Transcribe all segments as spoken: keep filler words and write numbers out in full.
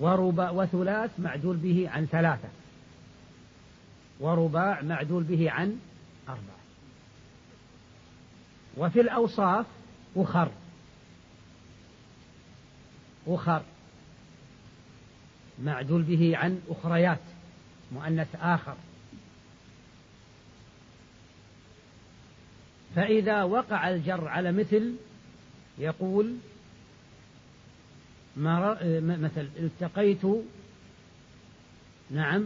ورباع وثلاث معدول به عن ثلاثة، ورباع معدول به عن أربعة. وفي الأوصاف أخر، أخر معدول به عن أخريات، مؤنث آخر. فإذا وقع الجر على مثل يقول مثل التقيت نعم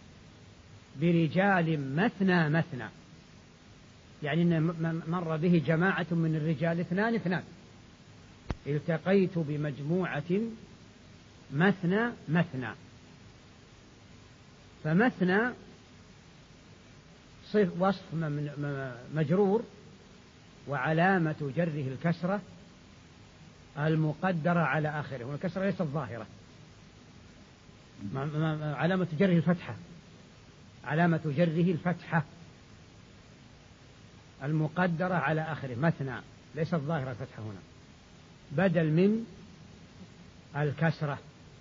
برجال مثنى مثنى، يعني مر به جماعة من الرجال اثنان اثنان. التقيت بمجموعة مثنى مثنى. فمثنى وصف مجرور وعلامة جره الكسرة المقدرة على آخره، والكسرة ليست ظاهرة، علامة جره الفتحة، علامة جره الفتحة المقدرة على آخره، مثنى ليست ظاهرة الفتحة هنا، بدل من الكسرة،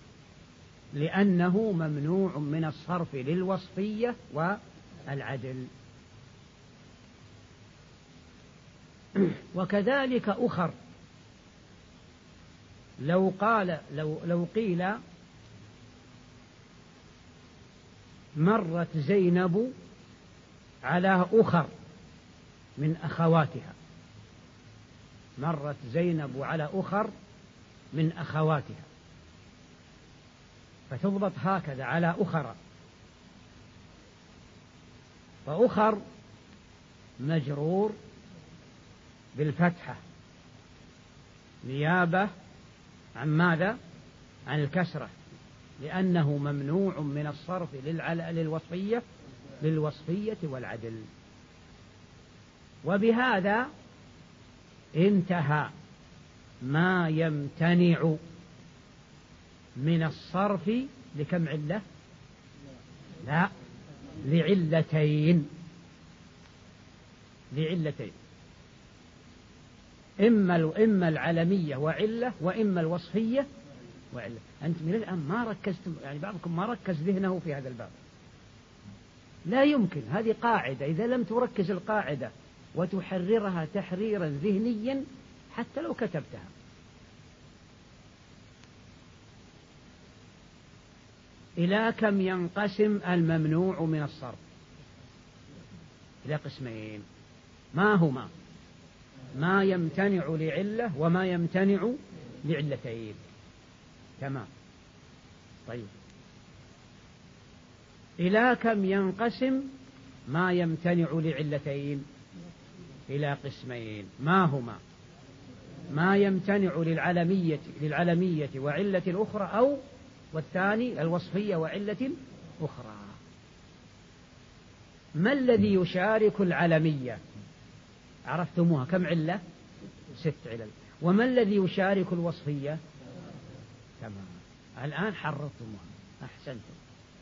لأنه ممنوع من الصرف للوصفية والعدل. وكذلك أخر، لو قال لو لو قيل مرت زينب على أخر من أخواتها، مرت زينب على أخر من أخواتها، فتضبط هكذا على أخرى. فأخر مجرور بالفتحة نيابة عن ماذا؟ عن الكسرة، لأنه ممنوع من الصرف للوصفية للوصفية والعدل. وبهذا انتهى ما يمتنع من الصرف لكم علة؟ لا، لعلتين، لعلتين، إما إما العلمية وعلة، وإما الوصفية وعلة. أنت من الآن ما ركزتم، يعني بعضكم ما ركز ذهنه في هذا الباب، لا يمكن. هذه قاعدة، إذا لم تركز القاعدة وتحررها تحريرا ذهنيا حتى لو كتبتها. إلى كم ينقسم الممنوع من الصرف؟ إلى قسمين. ما هما؟ ما يمتنع لعلة وما يمتنع لعلتين. تمام. طيب، إلى كم ينقسم ما يمتنع لعلتين؟ إلى قسمين. ما هما؟ ما يمتنع للعلمية للعلمية وعلة أخرى، أو والثاني الوصفية وعلة أخرى. ما الذي يشارك العلمية؟ عرفتموها كم علة؟ ست علل. وما الذي يشارك الوصفية؟ تمام، الآن حررتموها، أحسنتم.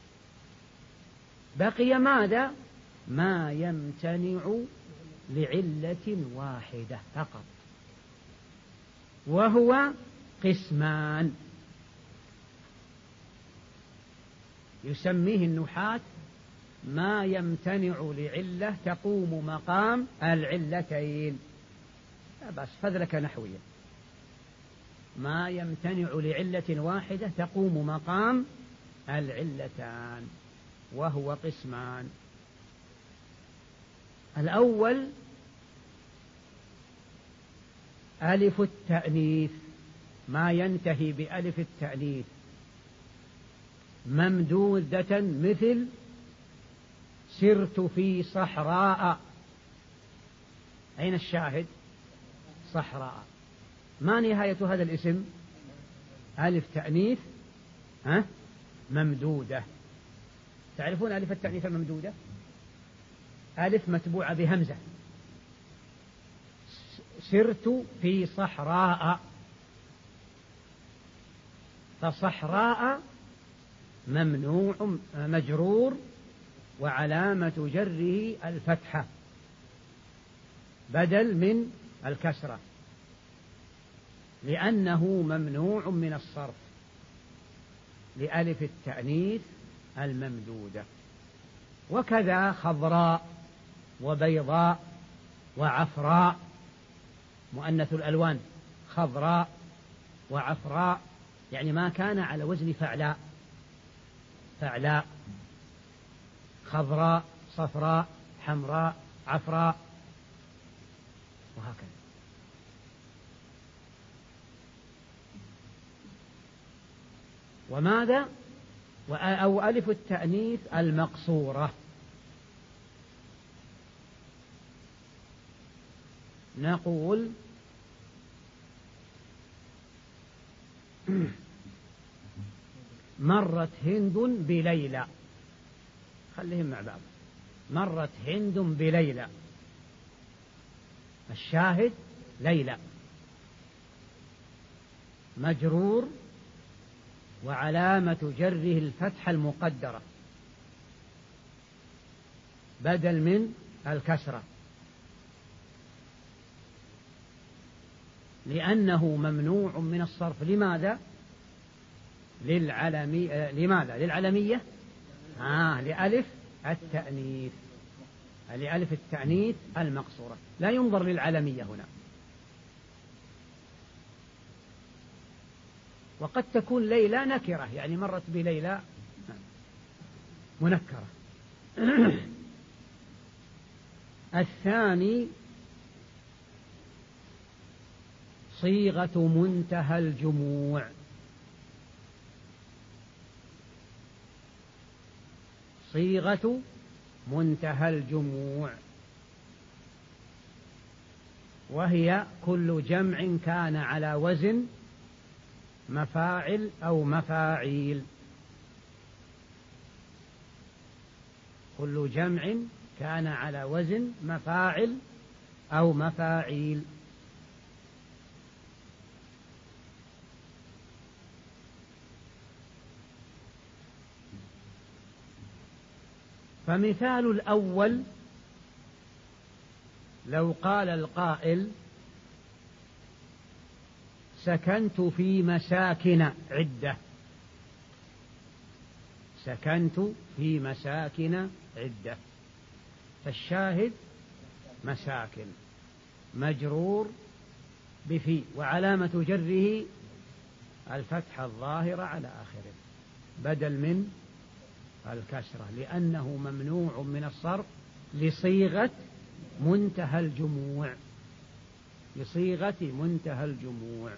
بقي ماذا؟ ما يمتنع لعلة واحدة فقط، وهو قسمان، يسميه النحاة ما يمتنع لعلة تقوم مقام العلتين. لا بس فذلك نحويا، ما يمتنع لعلة واحدة تقوم مقام العلتان، وهو قسمان. الأول ألف التأنيث، ما ينتهي بألف التأنيث، ممدودة، مثل سرت في صحراء. أين الشاهد؟ صحراء. ما نهاية هذا الاسم؟ ألف تأنيث ها ممدودة. تعرفون ألف التأنيث الممدودة؟ ألف متبوعة بهمزة. سرت في صحراء، فصحراء ممنوع مجرور وعلامة جره الفتحة بدل من الكسرة، لأنه ممنوع من الصرف. لألف التأنيث الممدودة. وكذا خضراء وبيضاء وعفراء، مؤنث الألوان، خضراء وعفراء، يعني ما كان على وزن فعلاء، فعلاء، خضراء، صفراء، حمراء، عفراء، وهكذا. وماذا؟ أو ألف التأنيث المقصورة، نقول مرت هند بليلى، خليهم مع بعض، مرت هند بليلى، الشاهد ليلى، مجرور وعلامة جره الفتحة المقدرة بدل من الكسرة، لأنه ممنوع من الصرف. لماذا؟ للعلمي... لماذا؟ للعلمية، آه لألف التأنيث، لألف التأنيث المقصورة، لا ينظر للعلمية هنا. وقد تكون ليلى نكرة، يعني مرت بليلى منكرة. الثاني صيغة منتهى الجموع، صيغة منتهى الجموع، وهي كل جمع كان على وزن مفاعل أو مفاعيل، كل جمع كان على وزن مفاعل أو مفاعيل. فمثال الأول لو قال القائل سكنت في مساكن عدة، سكنت في مساكن عدة، فالشاهد مساكن مجرور بفي، وعلامة جره الفتحة الظاهرة على آخره بدل من الكسرة، لأنه ممنوع من الصرف لصيغة منتهى الجموع، لصيغة منتهى الجموع.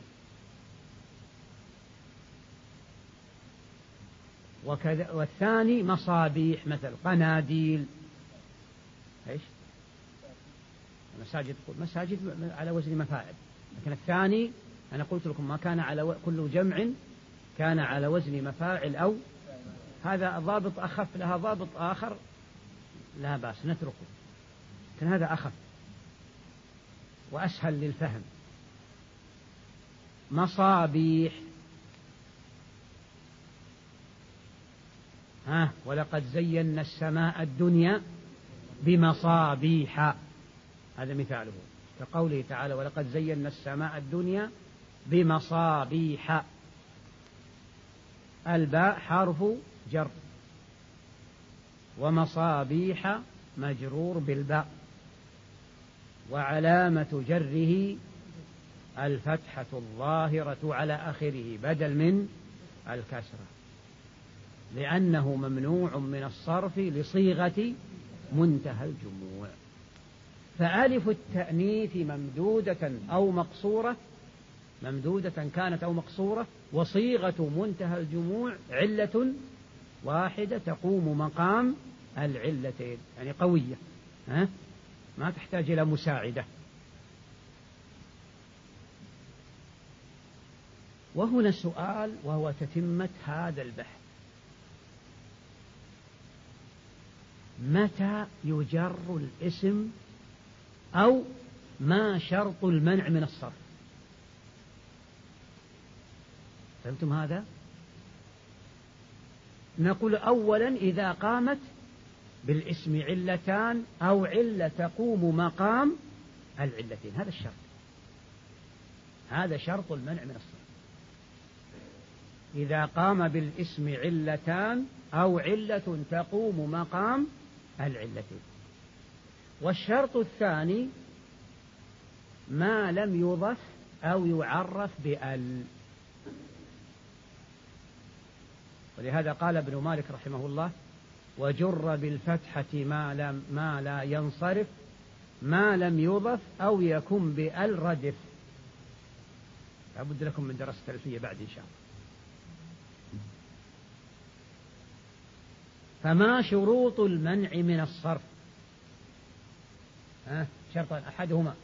وكذا. والثاني مصابيح، مثل قناديل، ايش؟ مساجد، مساجد على وزن مفاعل، لكن الثاني أنا قلت لكم ما كان على و... كل جمع كان على وزن مفاعل أو، هذا ضابط أخف، لها ضابط آخر لا بأس نتركه، لكن هذا أخف وأسهل للفهم. مصابيح، ها ولقد زينا السماء الدنيا بمصابيح، هذا مثاله، كقوله تعالى ولقد زينا السماء الدنيا بمصابيح، الباء حرف جر، ومصابيح مجرور بالباء، وعلامة جره الفتحة الظاهرة على آخره بدل من الكسرة، لأنه ممنوع من الصرف لصيغة منتهى الجموع. فألف التأنيث ممدودة أو مقصورة، ممدودة كانت أو مقصورة، وصيغة منتهى الجموع علة واحدة تقوم مقام العلتين، يعني قوية، ها؟ ما تحتاج إلى مساعدة. وهنا سؤال وهو تتمة هذا البحث: متى يجر الاسم، أو ما شرط المنع من الصرف؟ فهمتم هذا؟ نقول أولا إذا قامت بالاسم علتان أو علة تقوم مقام العلتين، هذا الشرط، هذا شرط المنع من الصرف. إذا قام بالاسم علتان أو علة تقوم مقام العلتين. والشرط الثاني ما لم يضف أو يعرف بأل. ولهذا قال ابن مالك رحمه الله: وجر بالفتحة ما, لم ما لا ينصرف ما لم يضف أو يكن بأل ردف. لابد لكم من دراسة الألفية بعد إن شاء الله. فما شروط المنع من الصرف؟ ها شرطان أحدهما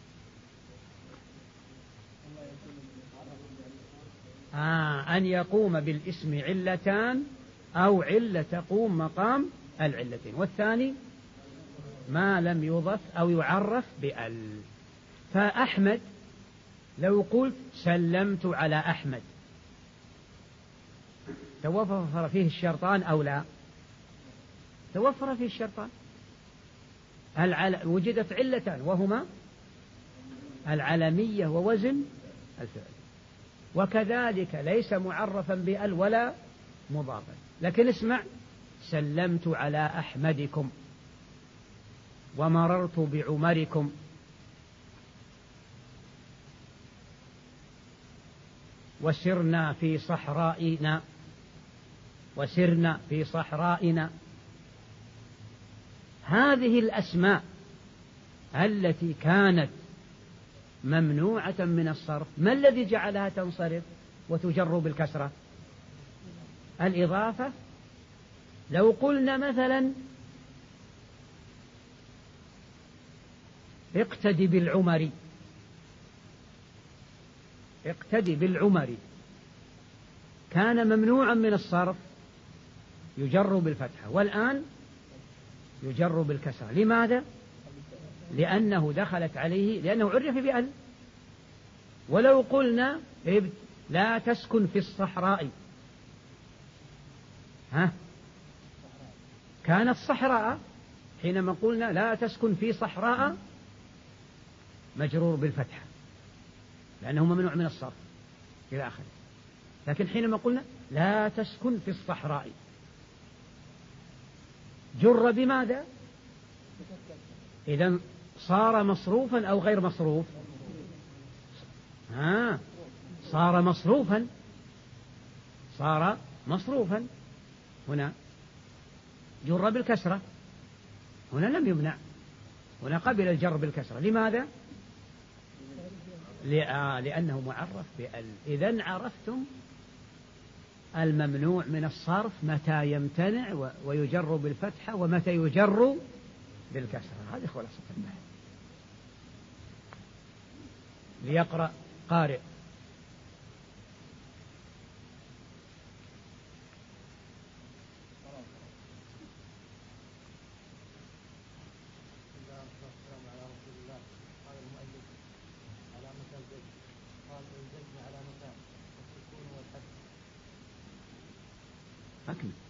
آه أن يقوم بالاسم علتان أو علة تقوم مقام العلتين، والثاني ما لم يضف أو يعرف بأل. فأحمد لو قلت سلمت على أحمد توفر فيه الشرطان أو لا؟ توفر فيه الشرطان. العل... وجدت علتان وهما العلمية ووزن الفعل. وكذلك ليس معرفا بأل ولا مضافا. لكن اسمع: سلمت على أحمدكم ومررت بعمركم. وسرنا في صحرائنا وسرنا في صحرائنا. هذه الأسماء التي كانت ممنوعة من الصرف، ما الذي جعلها تنصرف وتجر بالكسرة؟ الإضافة. لو قلنا مثلا اقتدي بالعمري اقتدي بالعمري كان ممنوعا من الصرف يجر بالفتحة، والآن يجر بالكسرة. لماذا؟ لأنه دخلت عليه، لأنه عرف بأل. ولو قلنا لا تسكن في الصحراء، ها كانت صحراء، حينما قلنا لا تسكن في صحراء مجرور بالفتحة لأنه ممنوع من الصرف إلى آخره. لكن حينما قلنا لا تسكن في الصحراء جر بماذا؟ إذن صار مصروفا أو غير مصروف؟ ها صار مصروفا صار مصروفا هنا جر بالكسرة. هنا لم يمنع، هنا قبل الجر بالكسرة. لماذا؟ لأنه معرف بأل. إذن عرفتم الممنوع من الصرف متى يمتنع ويجر بالفتحة ومتى يجر بالكسرة. هذه خلاصة البحث. ليقرأ قارئ. أكمل.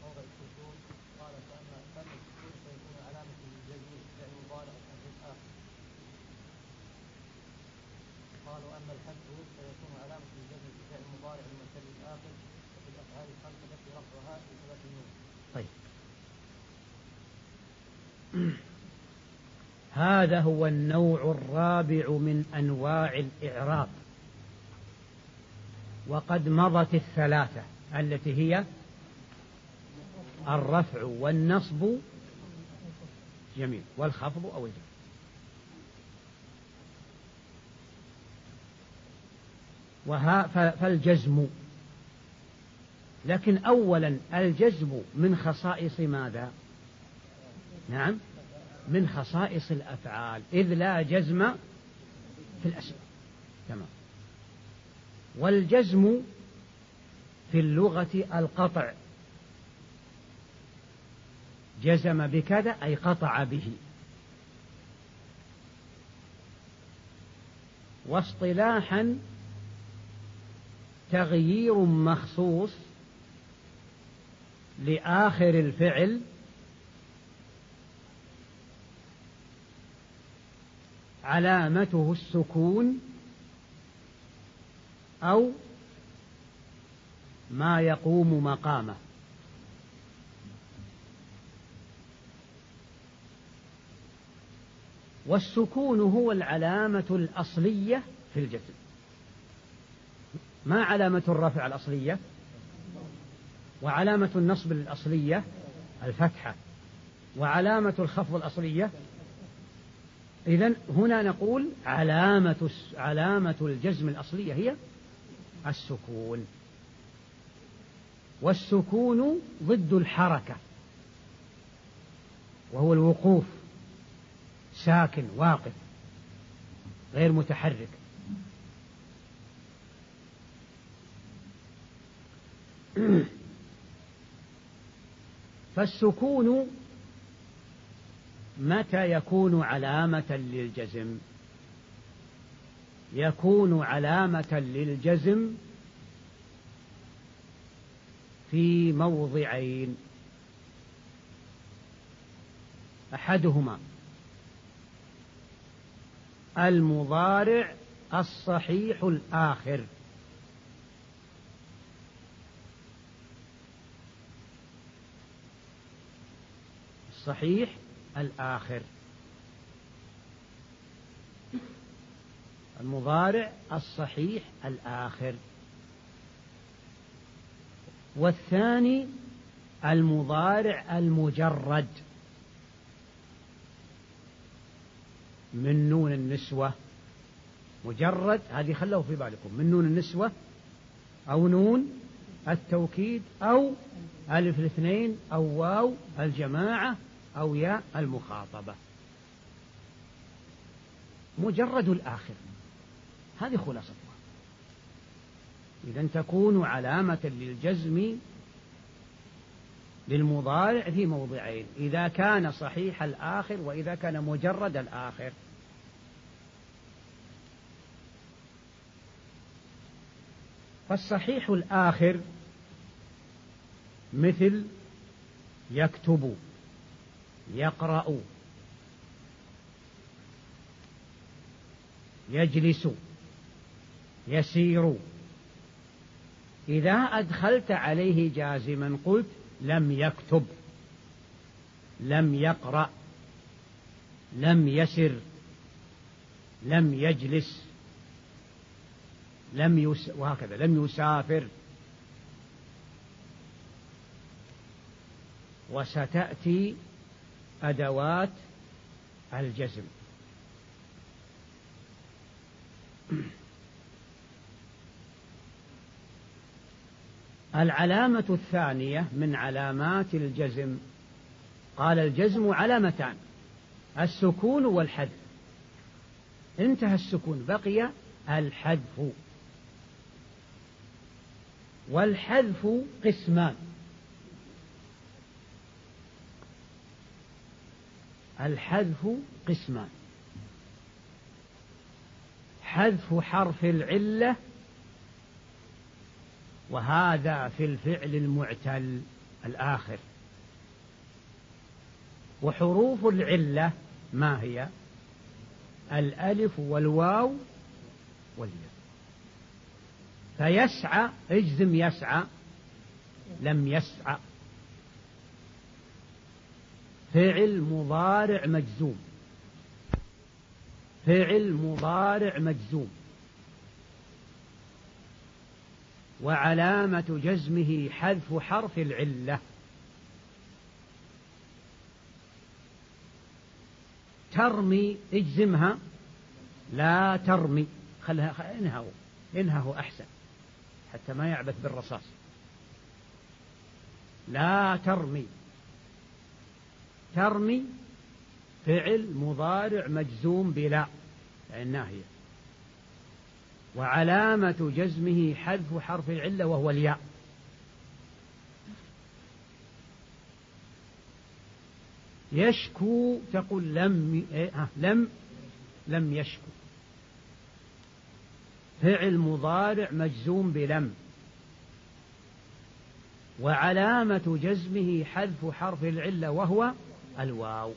قالوا أما الحذف فيكون علامة الجزم في فعل المضارع المعتل الآخر وفي الأفعال الخمسة التي رفعها بثبات النون. طيب هذا هو النوع الرابع من أنواع الإعراب، وقد مضت الثلاثة التي هي الرفع والنصب جميل والخفض أو الجر. وها فالجزم، لكن أولا الجزم من خصائص ماذا؟ نعم من خصائص الأفعال، إذ لا جزم في الأسماء. تمام. والجزم في اللغة القطع، جزم بكذا أي قطع به. واصطلاحا تغيير مخصوص لآخر الفعل علامته السكون أو ما يقوم مقامه. والسكون هو العلامة الأصلية في الجزم. ما علامة الرفع الأصلية؟ وعلامة النصب الأصلية الفتحة، وعلامة الخفض الأصلية. إذن هنا نقول علامة علامة الجزم الأصلية هي السكون، والسكون ضد الحركة وهو الوقوف، ساكن واقف غير متحرك. فالسكون متى يكون علامة للجزم؟ يكون علامة للجزم في موضعين: أحدهما المضارع الصحيح الآخر، الصحيح الآخر، المضارع الصحيح الآخر. والثاني المضارع المجرد من نون النسوة. مجرد هذه خلوه في بالكم، من نون النسوة أو نون التوكيد أو ألف الاثنين أو واو الجماعة أو ياء المخاطبة. مجرد الآخر، هذه خلاصتها. إذن تكون علامة للجزم للمضارع في موضعين: إذا كان صحيح الآخر وإذا كان مجرد الآخر. فالصحيح الآخر مثل يكتب، يقرأ، يجلس، يسير. إذا أدخلت عليه جازما قلت لم يكتب، لم يقرأ، لم يسر، لم يجلس، لم يس... وهكذا لم يسافر. وستأتي أدوات الجزم. العلامة الثانية من علامات الجزم، قال الجزم علامتان: السكون والحذف. انتهى السكون، بقي الحذف. والحذف قسمان: الحذف قسمان، حذف حرف العلة، وهذا في الفعل المعتل الآخر. وحروف العلة ما هي؟ الألف والواو والياء. فيسعى، اجزم يسعى، لم يسعى، فعل مضارع مجزوم، فعل مضارع مجزوم، وعلامة جزمه حذف حرف العلة. ترمي، اجزمها، لا ترمي، خلها انهه انهه أحسن حتى ما يعبث بالرصاص. لا ترمي، ترمي فعل مضارع مجزوم بلا الناهية، وعلامة جزمه حذف حرف العلة وهو الياء. يشكو، تقول لم إيه؟ لم لم يشكو، فعل مضارع مجزوم بلم، وعلامة جزمه حذف حرف العلة وهو الواو.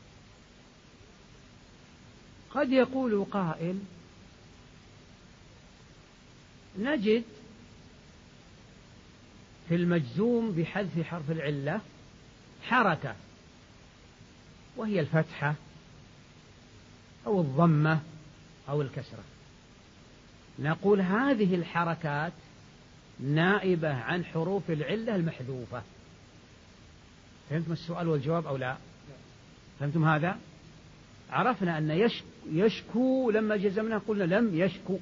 قد يقول قائل: نجد في المجزوم بحذف حرف العلة حركة، وهي الفتحة أو الضمة أو الكسرة. نقول هذه الحركات نائبة عن حروف العلة المحذوفة. فهمتم السؤال والجواب أو لا؟ فهمتم هذا؟ عرفنا أن يشكو لما جزمنا قلنا لم يشكو،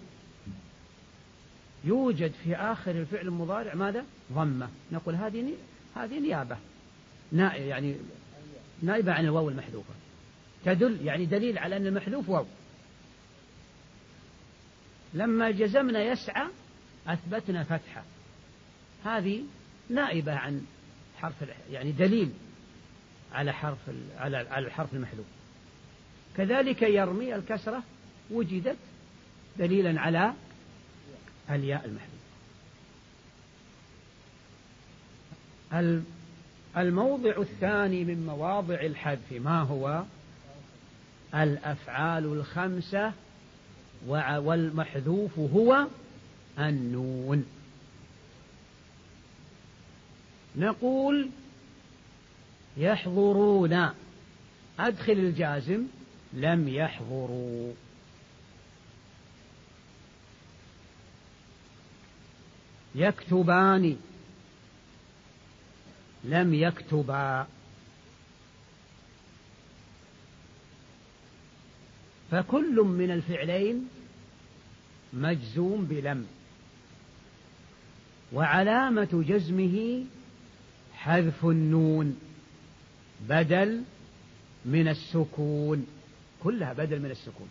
يوجد في آخر الفعل المضارع ماذا؟ ضمة. نقول هذه هذه نيابة، يعني نائبة عن الواو المحذوفة، تدل يعني دليل على أن المحذوف واو. لما جزمنا يسعى أثبتنا فتحة، هذه نائبة عن حرف، يعني دليل على حرف على على الحرف المحذوف. كذلك يرمي الكسرة وجدت دليلا على الياء المحذوف. الموضع الثاني من مواضع الحذف ما هو؟ الأفعال الخمسة، والمحذوف هو النون. نقول يحضرون، أدخل الجازم لم يحضروا. يكتبان لم يكتبا. فكل من الفعلين مجزوم بلم، وعلامة جزمه حذف النون بدل من السكون، كلها بدل من السكون،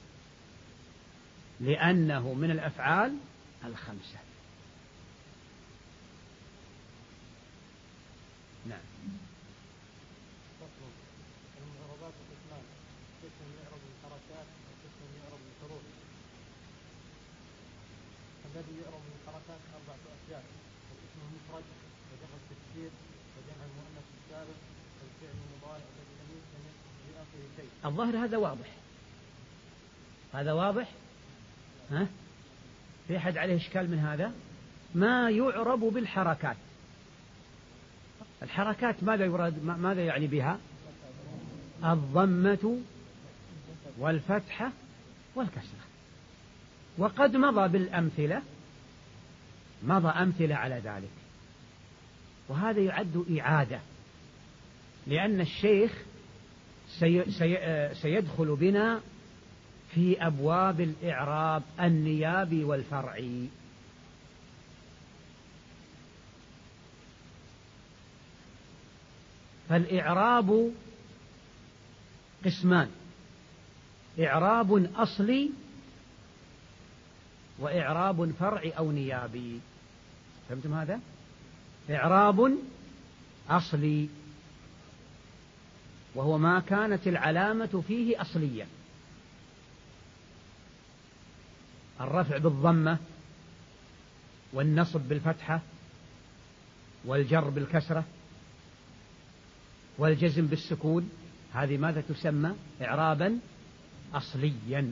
لأنه من الأفعال الخمسة. نعم. المعربات قسمان، قسم يعرب بالحركات وقسم يعرب بالحروف. الذي يعرب بالحركات أربعة أشياء: الاسم المفرد وجمع التكسير وجمع المؤنث السالم والفعل المضارع الذي لم يسمى بآخر شيء. الظاهر هذا واضح، هذا واضح. ها؟ في أحد عليه إشكال من هذا؟ ما يعرب بالحركات، الحركات ماذا يراد؟ ماذا يعني بها؟ الضمة والفتحة والكسرة. وقد مضى بالأمثلة، مضى أمثلة على ذلك، وهذا يعد إعادة، لأن الشيخ سي سي سيدخل بنا في أبواب الإعراب النيابي والفرعي. فالإعراب قسمان: إعراب أصلي وإعراب فرعي أو نيابي. فهمتم هذا؟ إعراب أصلي وهو ما كانت العلامة فيه أصلية، الرفع بالضمة والنصب بالفتحة والجر بالكسرة والجزم بالسكون. هذه ماذا تسمى؟ إعرابا أصليا،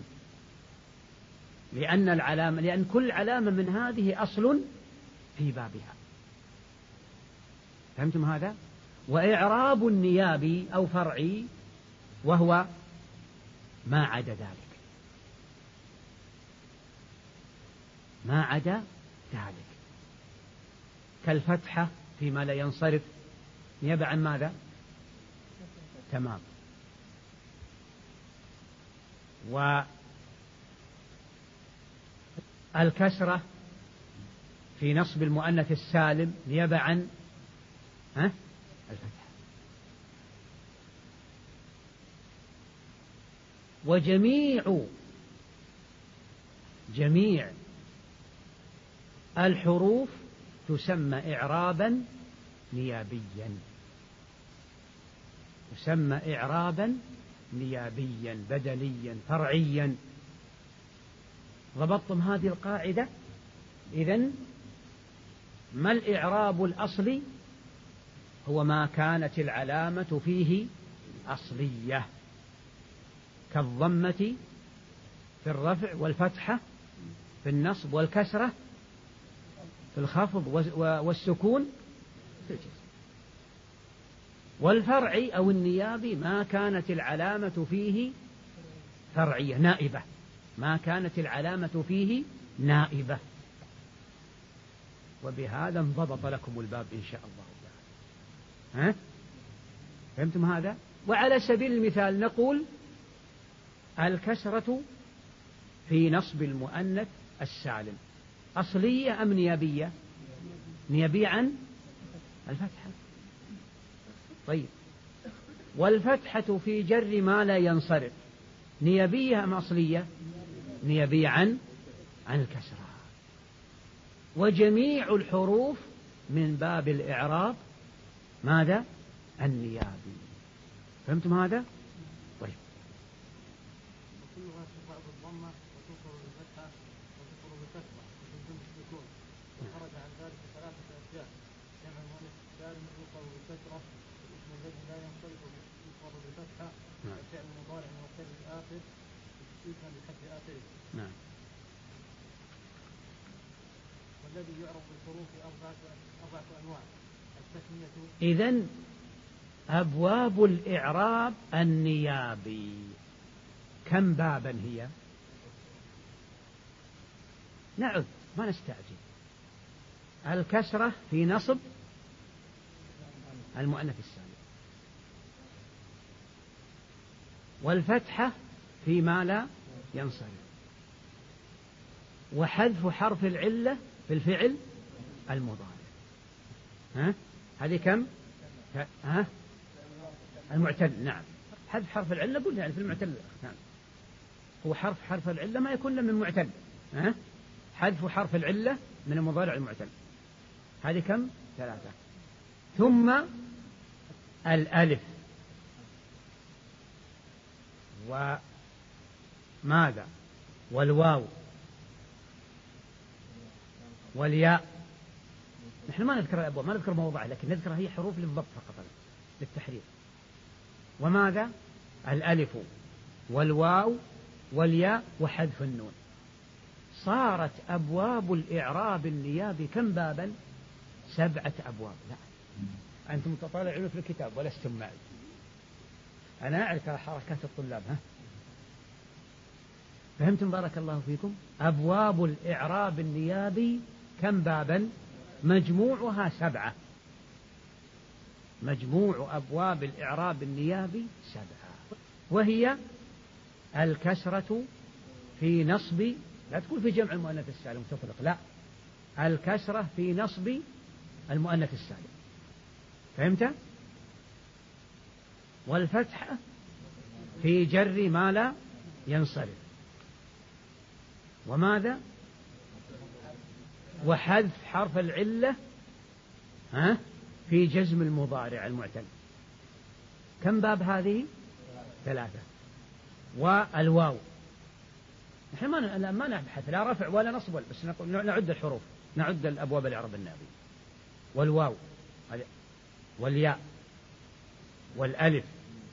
لأن العلامة لأن كل علامة من هذه أصل في بابها. فهمتم هذا؟ وإعراب النيابي أو فرعي وهو ما عدا ذلك، ما عدا ذلك، كالفتحة فيما لا ينصرف نيابة عن ماذا؟ تمام. والكسرة في نصب المؤنث السالم نيابة عن ها؟ الفتحة. وجميع جميع الحروف تسمى إعرابا نيابيا، تسمى إعرابا نيابيا بدليا فرعيا. ضبطتم هذه القاعدة؟ إذن ما الإعراب الأصلي؟ هو ما كانت العلامة فيه أصلية، كالضمة في الرفع والفتحة في النصب والكسرة في الخفض والسكون في الجزم. والفرعي أو النيابي ما كانت العلامة فيه فرعية نائبة، ما كانت العلامة فيه نائبة. وبهذا انضبط لكم الباب إن شاء الله تعالى. ها؟ فهمتم هذا؟ وعلى سبيل المثال نقول الكسرة في نصب المؤنث السالم أصلية أم نيابية؟ نيابية عن الفتحة. طيب، والفتحة في جر ما لا ينصرف نيابية أم أصلية؟ نيابية عن عن الكسرة. وجميع الحروف من باب الإعراب ماذا؟ النيابي. فهمتم هذا؟ طيب. وكلها ترفع بالضمة وتنصب بالفتحة وتنصب بالكسرة وتنصب بالسكون. وخرج عن ذلك ثلاثة أشياء: جمع المؤنث السالم ينصب بالكسرة، الاسم الذي لا ينصرف ينصب بالفتحة، الفعل المضارع المعتل الآخر يسمى بحذف آخره. نعم. والذي يعرف بالحروف أربعة أربعة أنواع: التثنية. إذن أبواب الإعراب النيابي كم بابا هي؟ نعد ما نستعجل. الكسرة في نصب المؤنث السالم، والفتحة في ما لا ينصرف، وحذف حرف العلة في الفعل المضارع. ها؟ هذه كم؟ ها؟ المعتل. نعم، حذف حرف العلة قلنا يعني في المعتل. نعم، هو حرف حرف العلة ما يكون من معتل. ها؟ حذف حرف العلة من المضارع المعتل. هذه كم؟ ثلاثة. ثم الألف وماذا؟ والواو والياء. نحن ما نذكر الأبواب، ما نذكر موضعها، لكن نذكر هي حروف للضبط فقط للتحرير. وماذا؟ الألف والواو والياء وحذف النون. صارت أبواب الإعراب النيابي كم بابا؟ سبعة أبواب. لا، أنتم تطالعون في الكتاب ولستم معي، أنا أعرف حركات الطلاب. ها؟ فهمتم؟ بارك الله فيكم. أبواب الإعراب النيابي كم بابا؟ مجموعها سبعة. مجموع أبواب الإعراب النيابي سبعة، وهي الكسرة في نصب، لا تقول في جمع المؤنث السالم تطلق، لا، الكسرة في نصب المؤنث السالم. فهمت؟ والفتحة في جر ما لا ينصرف. وماذا؟ وحذف حرف العلة ها في جزم المضارع المعتل. كم باب هذه؟ ثلاثة. والواو نحن ما ما نبحث لا رفع ولا نصب، بس نعد الحروف، نعد الأبواب الإعراب النيابي. والواو والياء والألف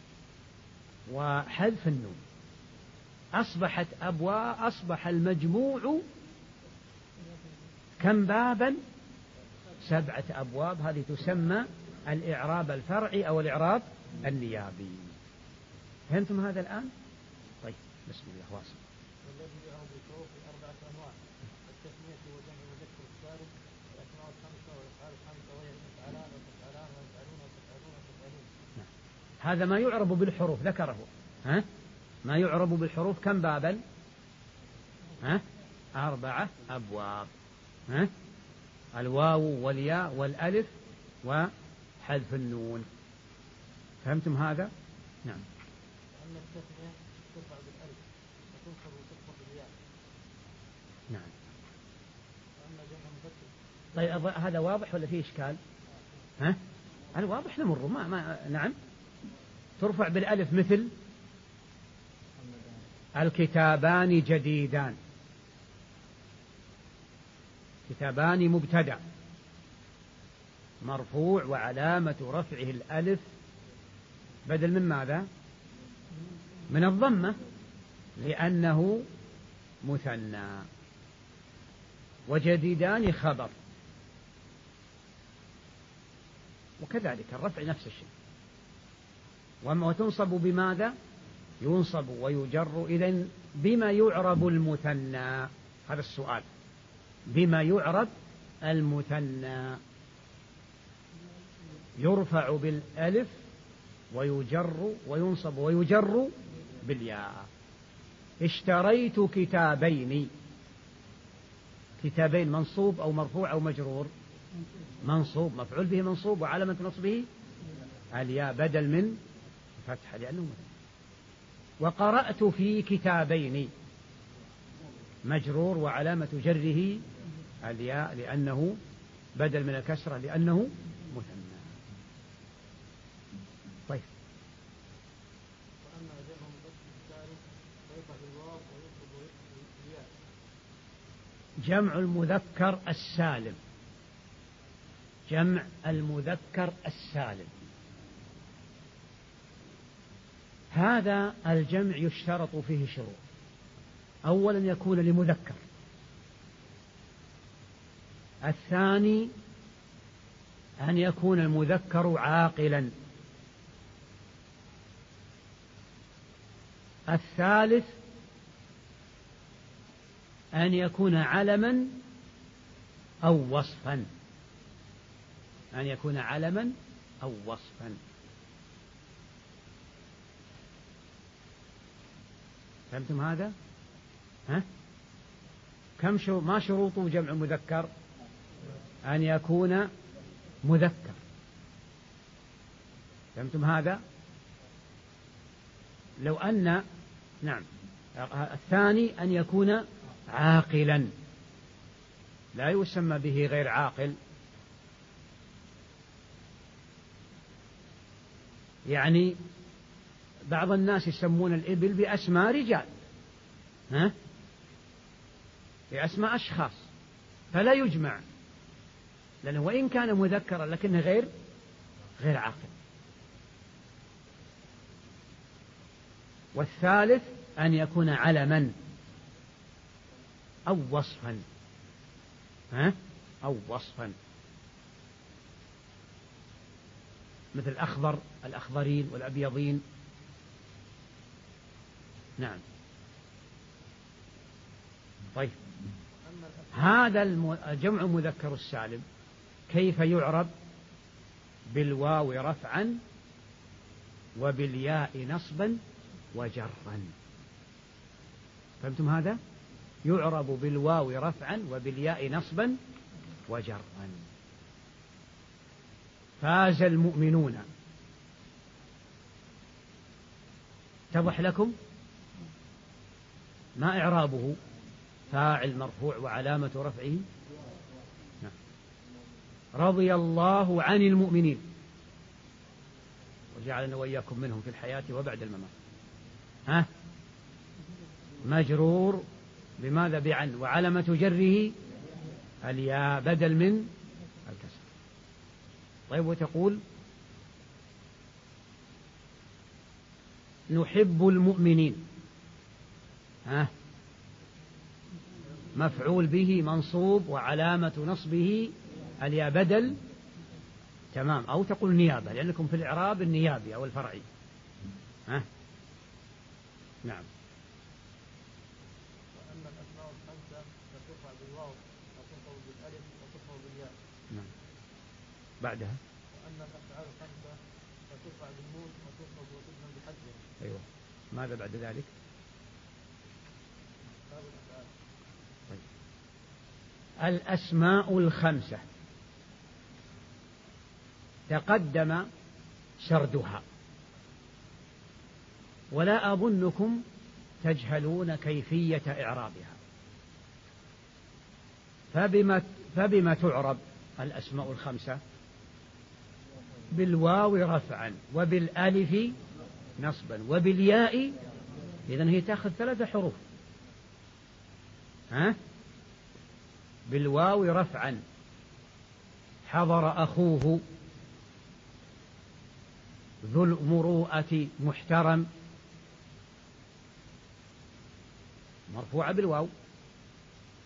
وحذف النون. أصبحت أبواب، أصبح المجموع كم بابا؟ سبعة أبواب. هذه تسمى الإعراب الفرعي أو الإعراب النيابي. فهمتم هذا الآن؟ طيب، بسم الله واصل. والذي يعرف بالحروف أربعة أنواع: التثنية وجمع المذكر السالم، الأسماء الخمسة والأفعال الخمسة وهي المفعلان والتفعلان والمفعلون والتفعلون والتفعلون. هذا ما يعرب بالحروف ذكره. ها؟ ما يعرب بالحروف كم بابا؟ ها؟ أربعة أبواب. ها؟ الواو والياء والألف وحذف النون. فهمتم هذا؟ نعم. أما التثنية ترفع بالألف وتنصب وتخفض بالياء. نعم. وأما جمع المذكر. طيب، هذا واضح ولا فيه إشكال؟ ها؟ هذا واضح نمر. ما ما نعم. ترفع بالألف مثل الكتابان جديدان. كتابان مبتدأ مرفوع وعلامة رفعه الألف بدل من ماذا؟ من الضمة، لأنه مثنى. وجديدان خبر. وكذلك الرفع نفس الشيء. وتنصب بماذا؟ ينصب ويجر. إذن بما يعرب المثنى؟ هذا السؤال. بما يعرب المثنى؟ يرفع بالألف ويجر وينصب ويجر بالياء. اشتريت كتابين. كتابين منصوب أو مرفوع أو مجرور؟ منصوب، مفعول به منصوب، وعلامة نصبه الياء بدل من فتح لأنه مثنى. وقرأت في كتابين، مجرور وعلامة جره الياء لأنه بدل من الكسرة لأنه مثنى. طيب. جمع المذكر السالم. جمع المذكر السالم هذا الجمع يشترط فيه شروط. أولا يكون لمذكر. الثاني أن يكون المذكر عاقلا. الثالث أن يكون علما أو وصفا. أن يكون علما أو وصفا. فهمتم هذا؟ ها؟ كم شو ما شروط جمع مذكر؟ أن يكون مذكر. فهمتم هذا؟ لو أن نعم. الثاني أن يكون عاقلا، لا يسمى به غير عاقل. يعني بعض الناس يسمون الإبل بأسماء رجال، ها؟ بأسماء أشخاص، فلا يجمع، لأنه وإن كان مذكرا لكنه غير غير عاقل. والثالث أن يكون علما أو وصفا، ها؟ أو وصفا، مثل الأخضر، الأخضرين والأبيضين. نعم. طيب، هذا الجمع مذكر السالم كيف يعرب؟ بالواو رفعا وبالياء نصبا وجرا. فهمتم هذا؟ يعرب بالواو رفعا وبالياء نصبا وجرا. فاز المؤمنون. اتضح لكم؟ ما إعرابه؟ فاعل مرفوع وعلامة رفعه نعم. رضي الله عن المؤمنين وجعلنا وإياكم منهم في الحياة وبعد الممات. ها؟ مجرور بماذا؟ بعن، وعلامة جره الياء بدل من الكسر. طيب، وتقول نحب المؤمنين. ها؟ مفعول به منصوب وعلامة نصبه الياء بدل. تمام. أو تقول نيابة، لأنكم في الإعراب النيابي أو الفرعي. ها؟ نعم. وأما الأسماء الخمسة فترفع بالواو وتنصب بالألف وترفع بالياء. نعم. بعدها. وأما الأفعال الخمسة فترفع بالنون وتنصب وتجزم بحذفها. أيوة. ماذا بعد ذلك؟ باب الأفعال. طيب. الأسماء الخمسة تقدم سردها، ولا أظنكم تجهلون كيفية إعرابها. فبما, فبما تعرب الأسماء الخمسة؟ بالواو رفعا وبالألف نصبا وبالياء. إذن هي تأخذ ثلاثة حروف. ها؟ بالواو رفعا حضر أخوه ذو المروءة محترم، مرفوعة بالواو،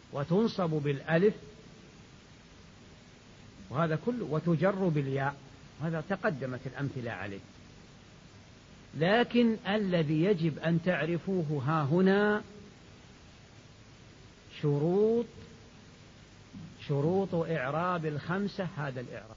وتنصب بالألف، وهذا كله، وتجر بالياء هذا تقدمت الأمثلة عليه. لكن الذي يجب أن تعرفوه ها هنا شروط شروط إعراب الخمسة هذا الإعراب.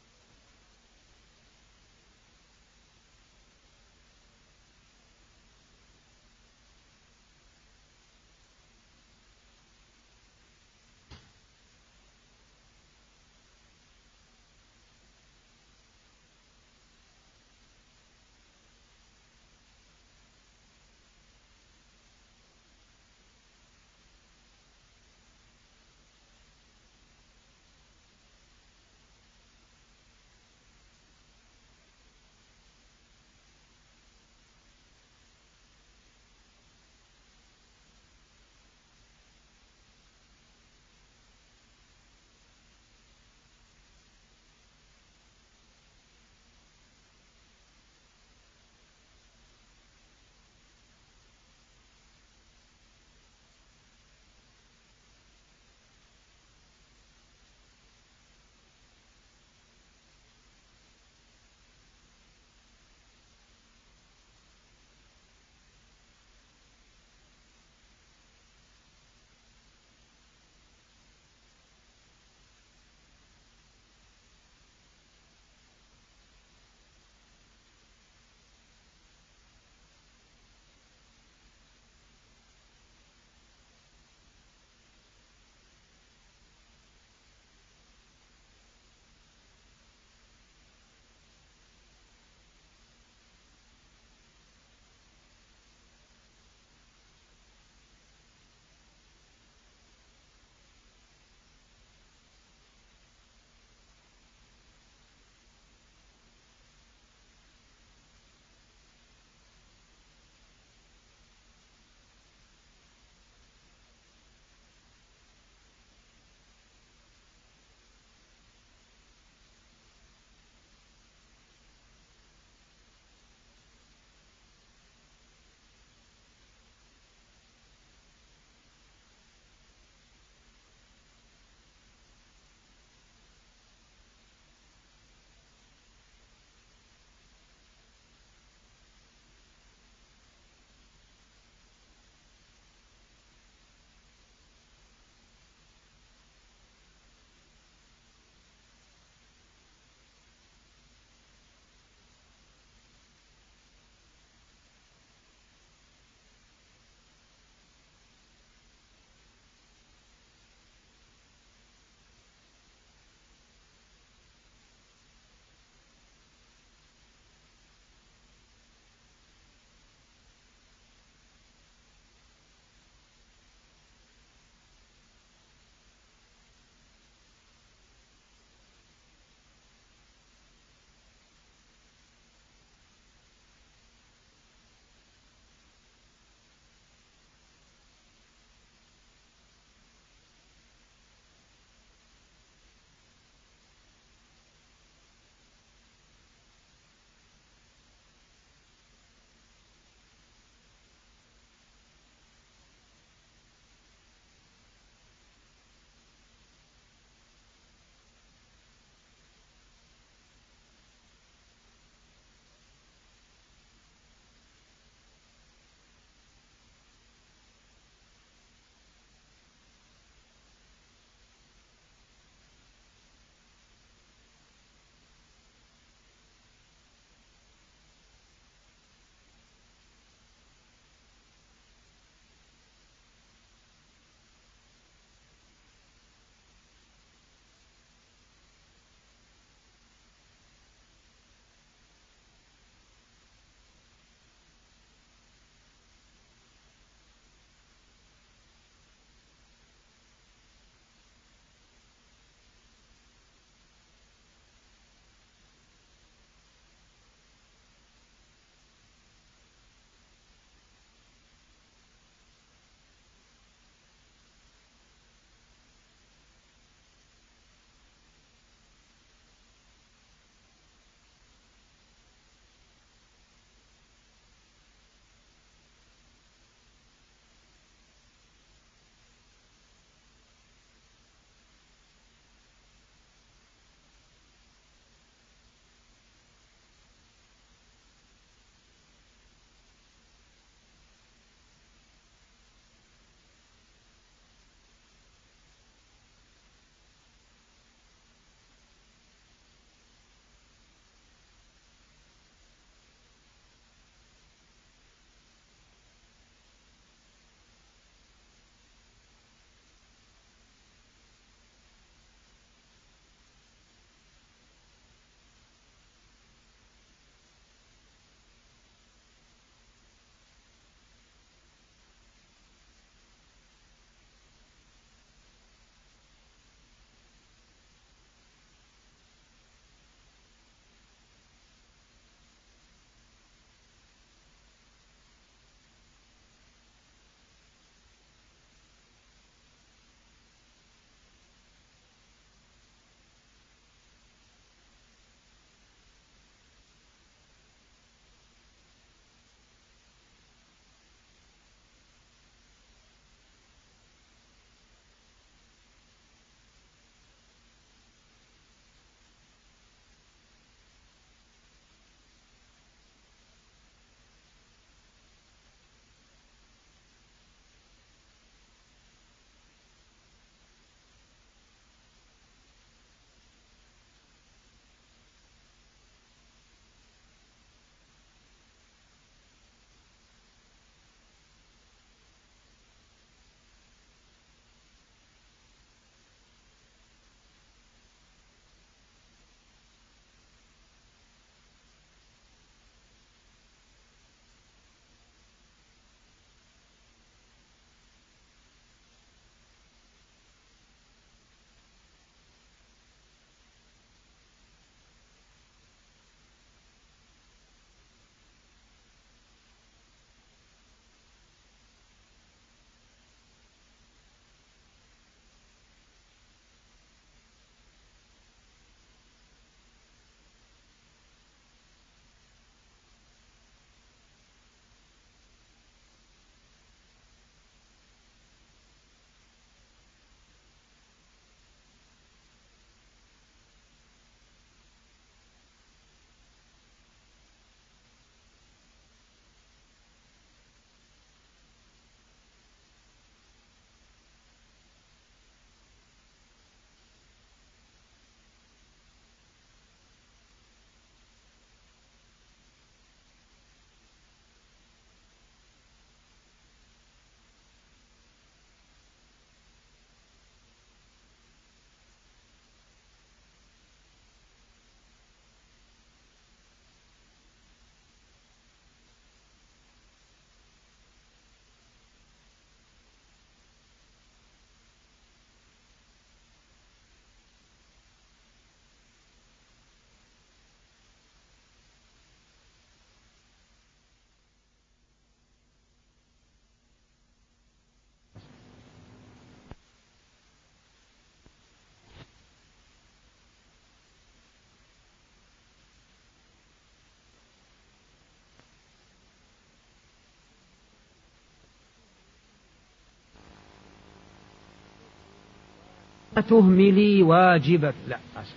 تهملي واجبك، لا أسف،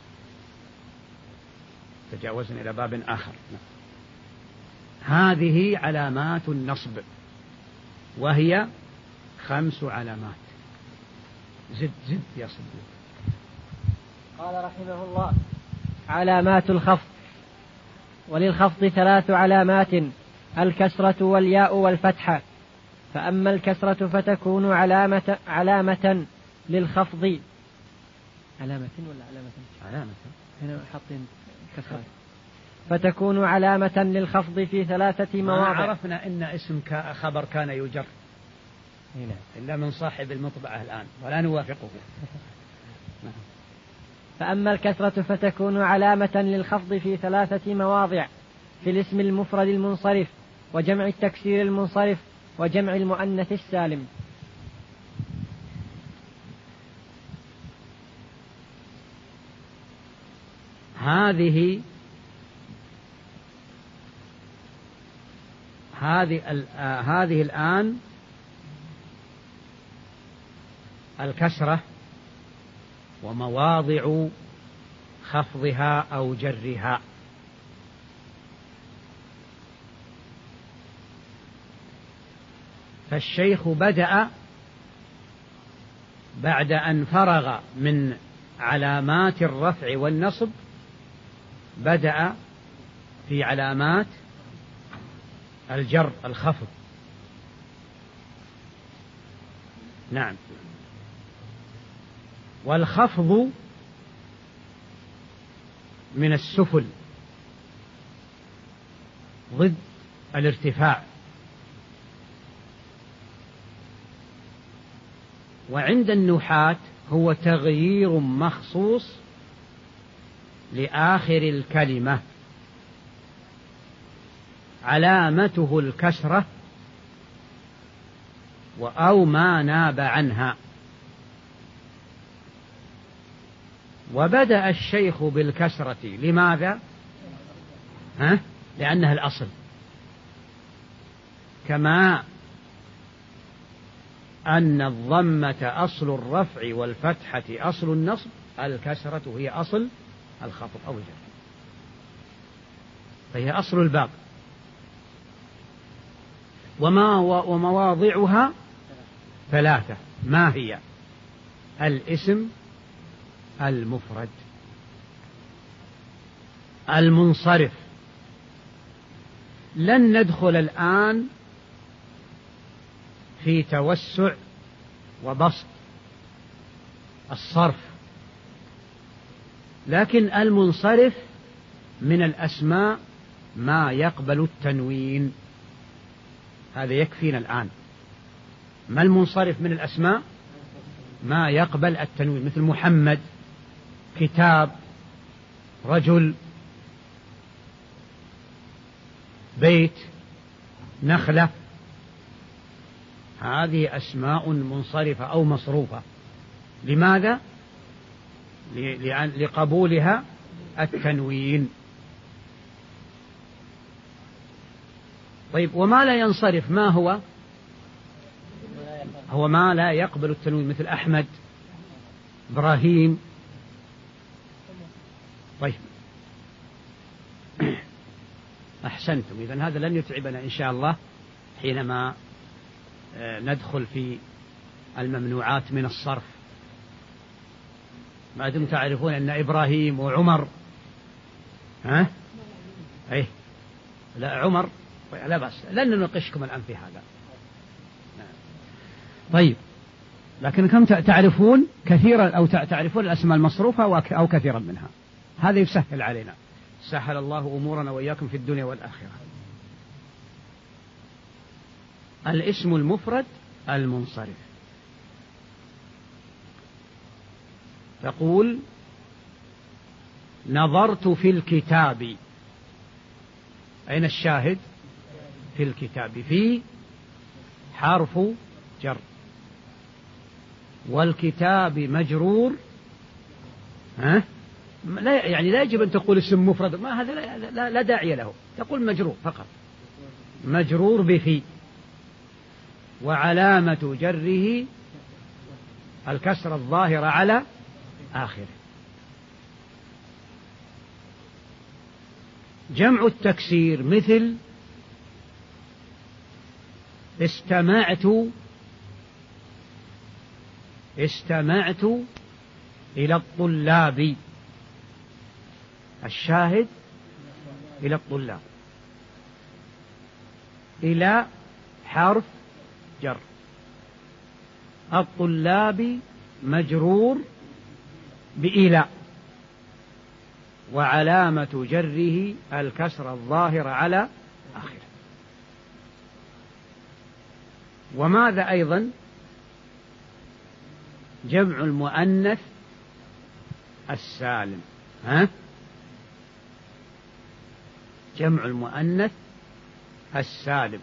تجاوزنا إلى باب آخر. هذه علامات النصب وهي خمس علامات. زد زد يا صديق. قال رحمه الله: علامات الخفض. وللخفض ثلاث علامات: الكسرة والياء والفتحة. فأما الكسرة فتكون علامة علامة للخفض. علامة ولا علامة؟ علامة. هنا حاطين كسرة. فتكون علامة للخفض في ثلاثة مواضع. ما عرفنا إن اسم خبر كان يجر هنا إلا من صاحب المطبعة الآن ولا نوافقه. فأما الكسرة فتكون علامة للخفض في ثلاثة مواضع: في الاسم المفرد المنصرف، وجمع التكسير المنصرف، وجمع المؤنث السالم. هذه هذه آه هذه الآن الكسرة ومواضع خفضها أو جرها. فالشيخ بدأ بعد أن فرغ من علامات الرفع والنصب، بدأ في علامات الجر الخفض. نعم. والخفض من السفل ضد الارتفاع. وعند النحاة هو تغيير مخصوص لآخر الكلمة، علامته الكسرة أو ما ناب عنها. وبدأ الشيخ بالكسرة، لماذا؟ ها؟ لأنها الأصل، كما أن الضمة أصل الرفع والفتحة أصل النصب، الكسرة هي أصل الخفض أو الجر، فهي أصل الباب. وما ومواضعها ثلاثة. ما هي؟ الاسم المفرد المنصرف. لن ندخل الآن في توسع وبسط الصرف، لكن المنصرف من الأسماء ما يقبل التنوين، هذا يكفينا الآن. ما المنصرف من الأسماء؟ ما يقبل التنوين، مثل محمد، كتاب، رجل، بيت، نخلة. هذه أسماء منصرفة أو مصروفة. لماذا؟ لقبولها التنوين. طيب، وما لا ينصرف ما هو؟ هو ما لا يقبل التنوين، مثل أحمد، إبراهيم. طيب، أحسنتم. إذن هذا لن يتعبنا إن شاء الله حينما ندخل في الممنوعات من الصرف، ما دمتم تعرفون أن إبراهيم وعمر، ها؟ أيه، لا عمر لا بأس، لن نناقشكم الآن في هذا. طيب، لكن كم تعرفون كثيرا أو تعرفون الأسماء المصروفة أو كثيرا منها؟ هذا يسهل علينا، سهل الله أمورنا وإياكم في الدنيا والآخرة. الاسم المفرد المنصرف. تقول: نظرت في الكتاب. أين الشاهد؟ في الكتاب. في حرف جر، والكتاب مجرور. ها؟ لا يعني لا يجب أن تقول اسم مفرد، ما هذا لا, لا, لا داعي له، تقول مجرور فقط. مجرور بفي، وعلامة جره الكسر الظاهر على آخره. جمع التكسير مثل استمعت استمعت إلى الطلاب. الشاهد إلى الطلاب، إلى حرف جر، الطلاب مجرور بإلى، وعلامة جره الكسر الظاهر على آخره. وماذا أيضا؟ جمع المؤنث السالم. ها؟ جمع المؤنث السالم.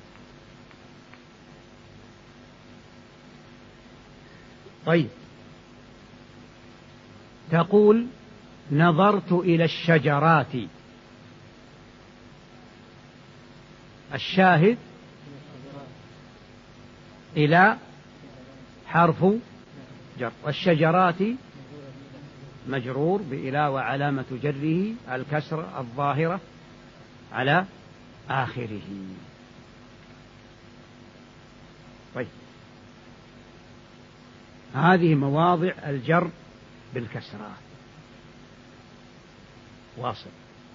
طيب، تقول نظرت إلى الشجرات. الشاهد إلى حرف جر، والشجرات مجرور بإلى، وعلامة جره الكسر الظاهرة على آخره. طيب، هذه مواضع الجر بالكسرات. واصل.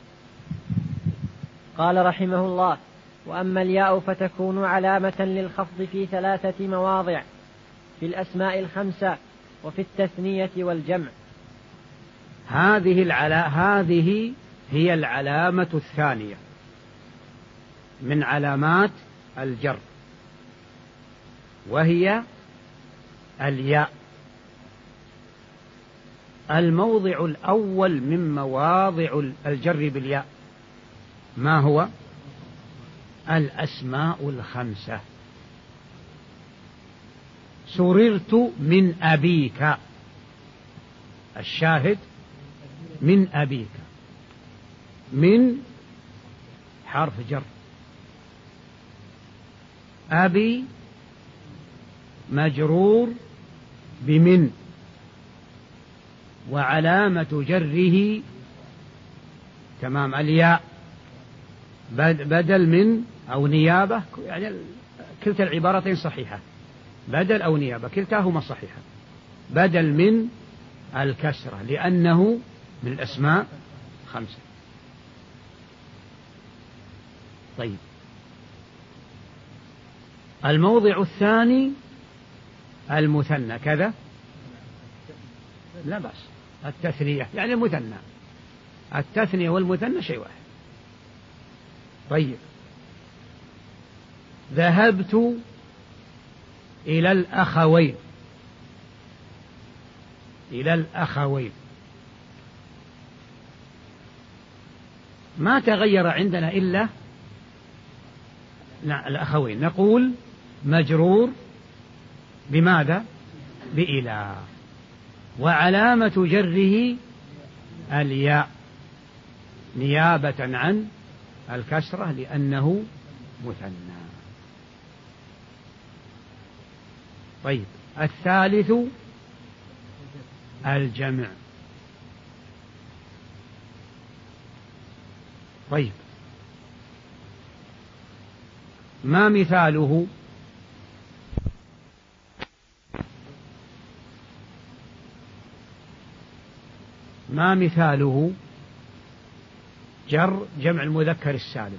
قال رحمه الله: وأما الياء فتكون علامة للخفض في ثلاثة مواضع: في الأسماء الخمسة، وفي التثنية والجمع. هذه العلا... هذه هي العلامة الثانية من علامات الجر، وهي الياء. الموضع الأول من مواضع الجر بالياء ما هو؟ الأسماء الخمسة. سررت من أبيك. الشاهد من أبيك، من حرف جر، أبي مجرور بمن، وعلامة جره تمام الياء، بدل من أو نيابة، يعني كلتا العبارتين صحيحة، بدل أو نيابة كلتاهما صحيحة. بدل من الكسرة لأنه من الأسماء خمسة. طيب، الموضع الثاني المثنى كذا، لا بأس، التثنية يعني المثنى، التثنية والمثنى شيء واحد. طيب، ذهبت إلى الأخوين. إلى الأخوين ما تغير عندنا إلا الأخوين، نقول مجرور بماذا؟ بإلى، وعلامة جره الياء نيابة عن الكسرة لأنه مثنى. طيب، الثالث الجمع. طيب، ما مثاله؟ ما مثاله جر جمع المذكر السالم؟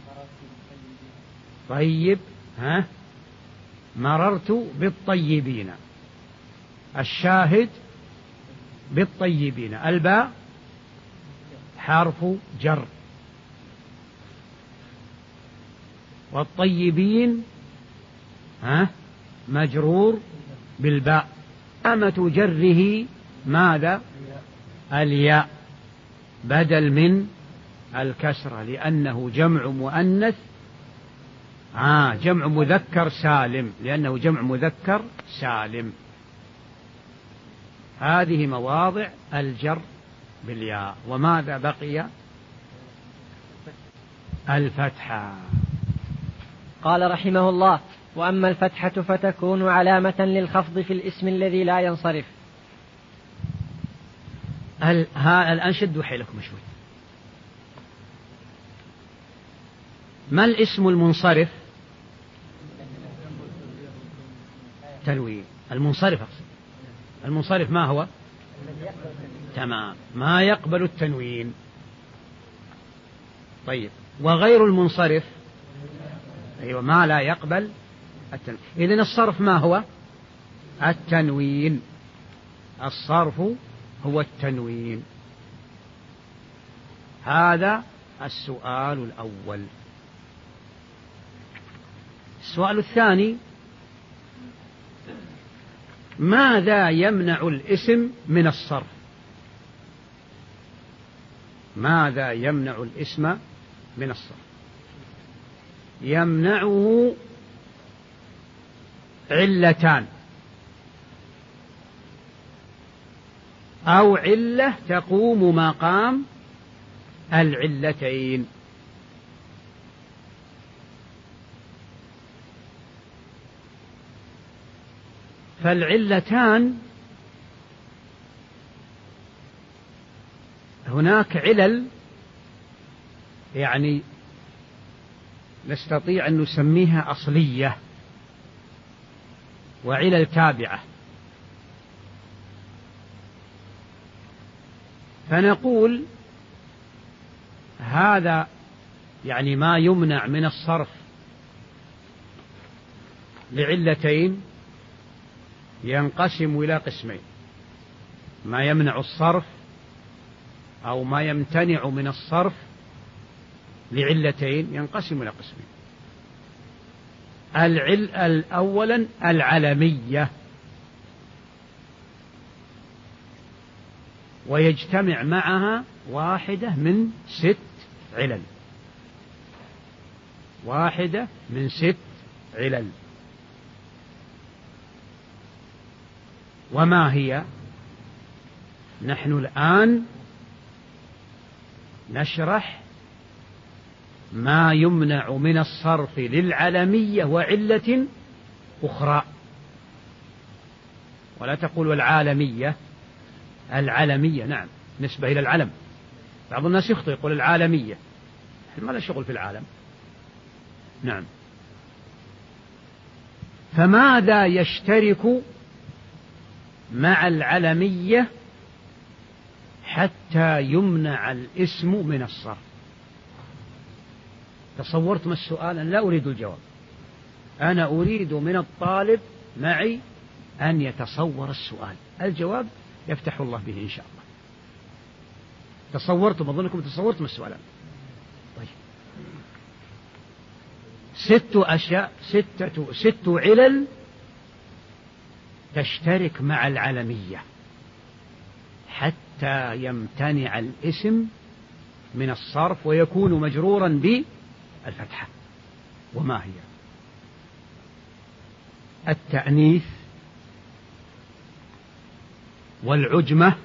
طيب، ها، مررت بالطيبين. الشاهد بالطيبين، الباء حرف جر، والطيبين ها مجرور بالباء، علامة جره ماذا؟ الياء، بدل من الكسرة لأنه جمع مؤنث آه جمع مذكر سالم، لأنه جمع مذكر سالم. هذه مواضع الجر بالياء. وماذا بقي؟ الفتحة. قال رحمه الله: وأما الفتحة فتكون علامة للخفض في الاسم الذي لا ينصرف. هل ها الآن شدوا حيلكم شوي. ما الاسم المنصرف؟ تنوين. المنصرف أقصد. المنصرف ما هو؟ تمام، ما يقبل التنوين. طيب، وغير المنصرف؟ أيوة، ما لا يقبل التنوين. إذن الصرف ما هو؟ التنوين. الصرف هو التنوين. هذا السؤال الأول. السؤال الثاني: ماذا يمنع الاسم من الصرف؟ ماذا يمنع الاسم من الصرف؟ يمنعه علتان، أو علة تقوم مقام العلتين. فالعلتان هناك علل يعني نستطيع أن نسميها أصلية، وعلل تابعة. فنقول هذا يعني ما يمنع من الصرف لعلتين ينقسم إلى قسمين: ما يمنع الصرف أو ما يمتنع من الصرف لعلتين ينقسم إلى قسمين. العل أولا العلمية، ويجتمع معها واحدة من ست علل، واحدة من ست علل. وما هي؟ نحن الآن نشرح ما يمنع من الصرف للعلمية وعلة أخرى. ولا تقول العالمية، العلمية نعم نسبة إلى العلم. بعض الناس يخطئ يقول العالمية، ما له شغل في العالم. نعم. فماذا يشترك مع العلمية حتى يمنع الاسم من الصرف؟ تصورتم السؤال؟ أنا لا أريد الجواب، أنا أريد من الطالب معي أن يتصور السؤال. الجواب يفتح الله به إن شاء الله. تصورتم؟ أظنكم تصورتم السؤال. طيب، ست أشياء، ستة ست علل تشترك مع العلمية حتى يمتنع الاسم من الصرف ويكون مجرورا بالفتحة. وما هي؟ التأنيث، والعجمة،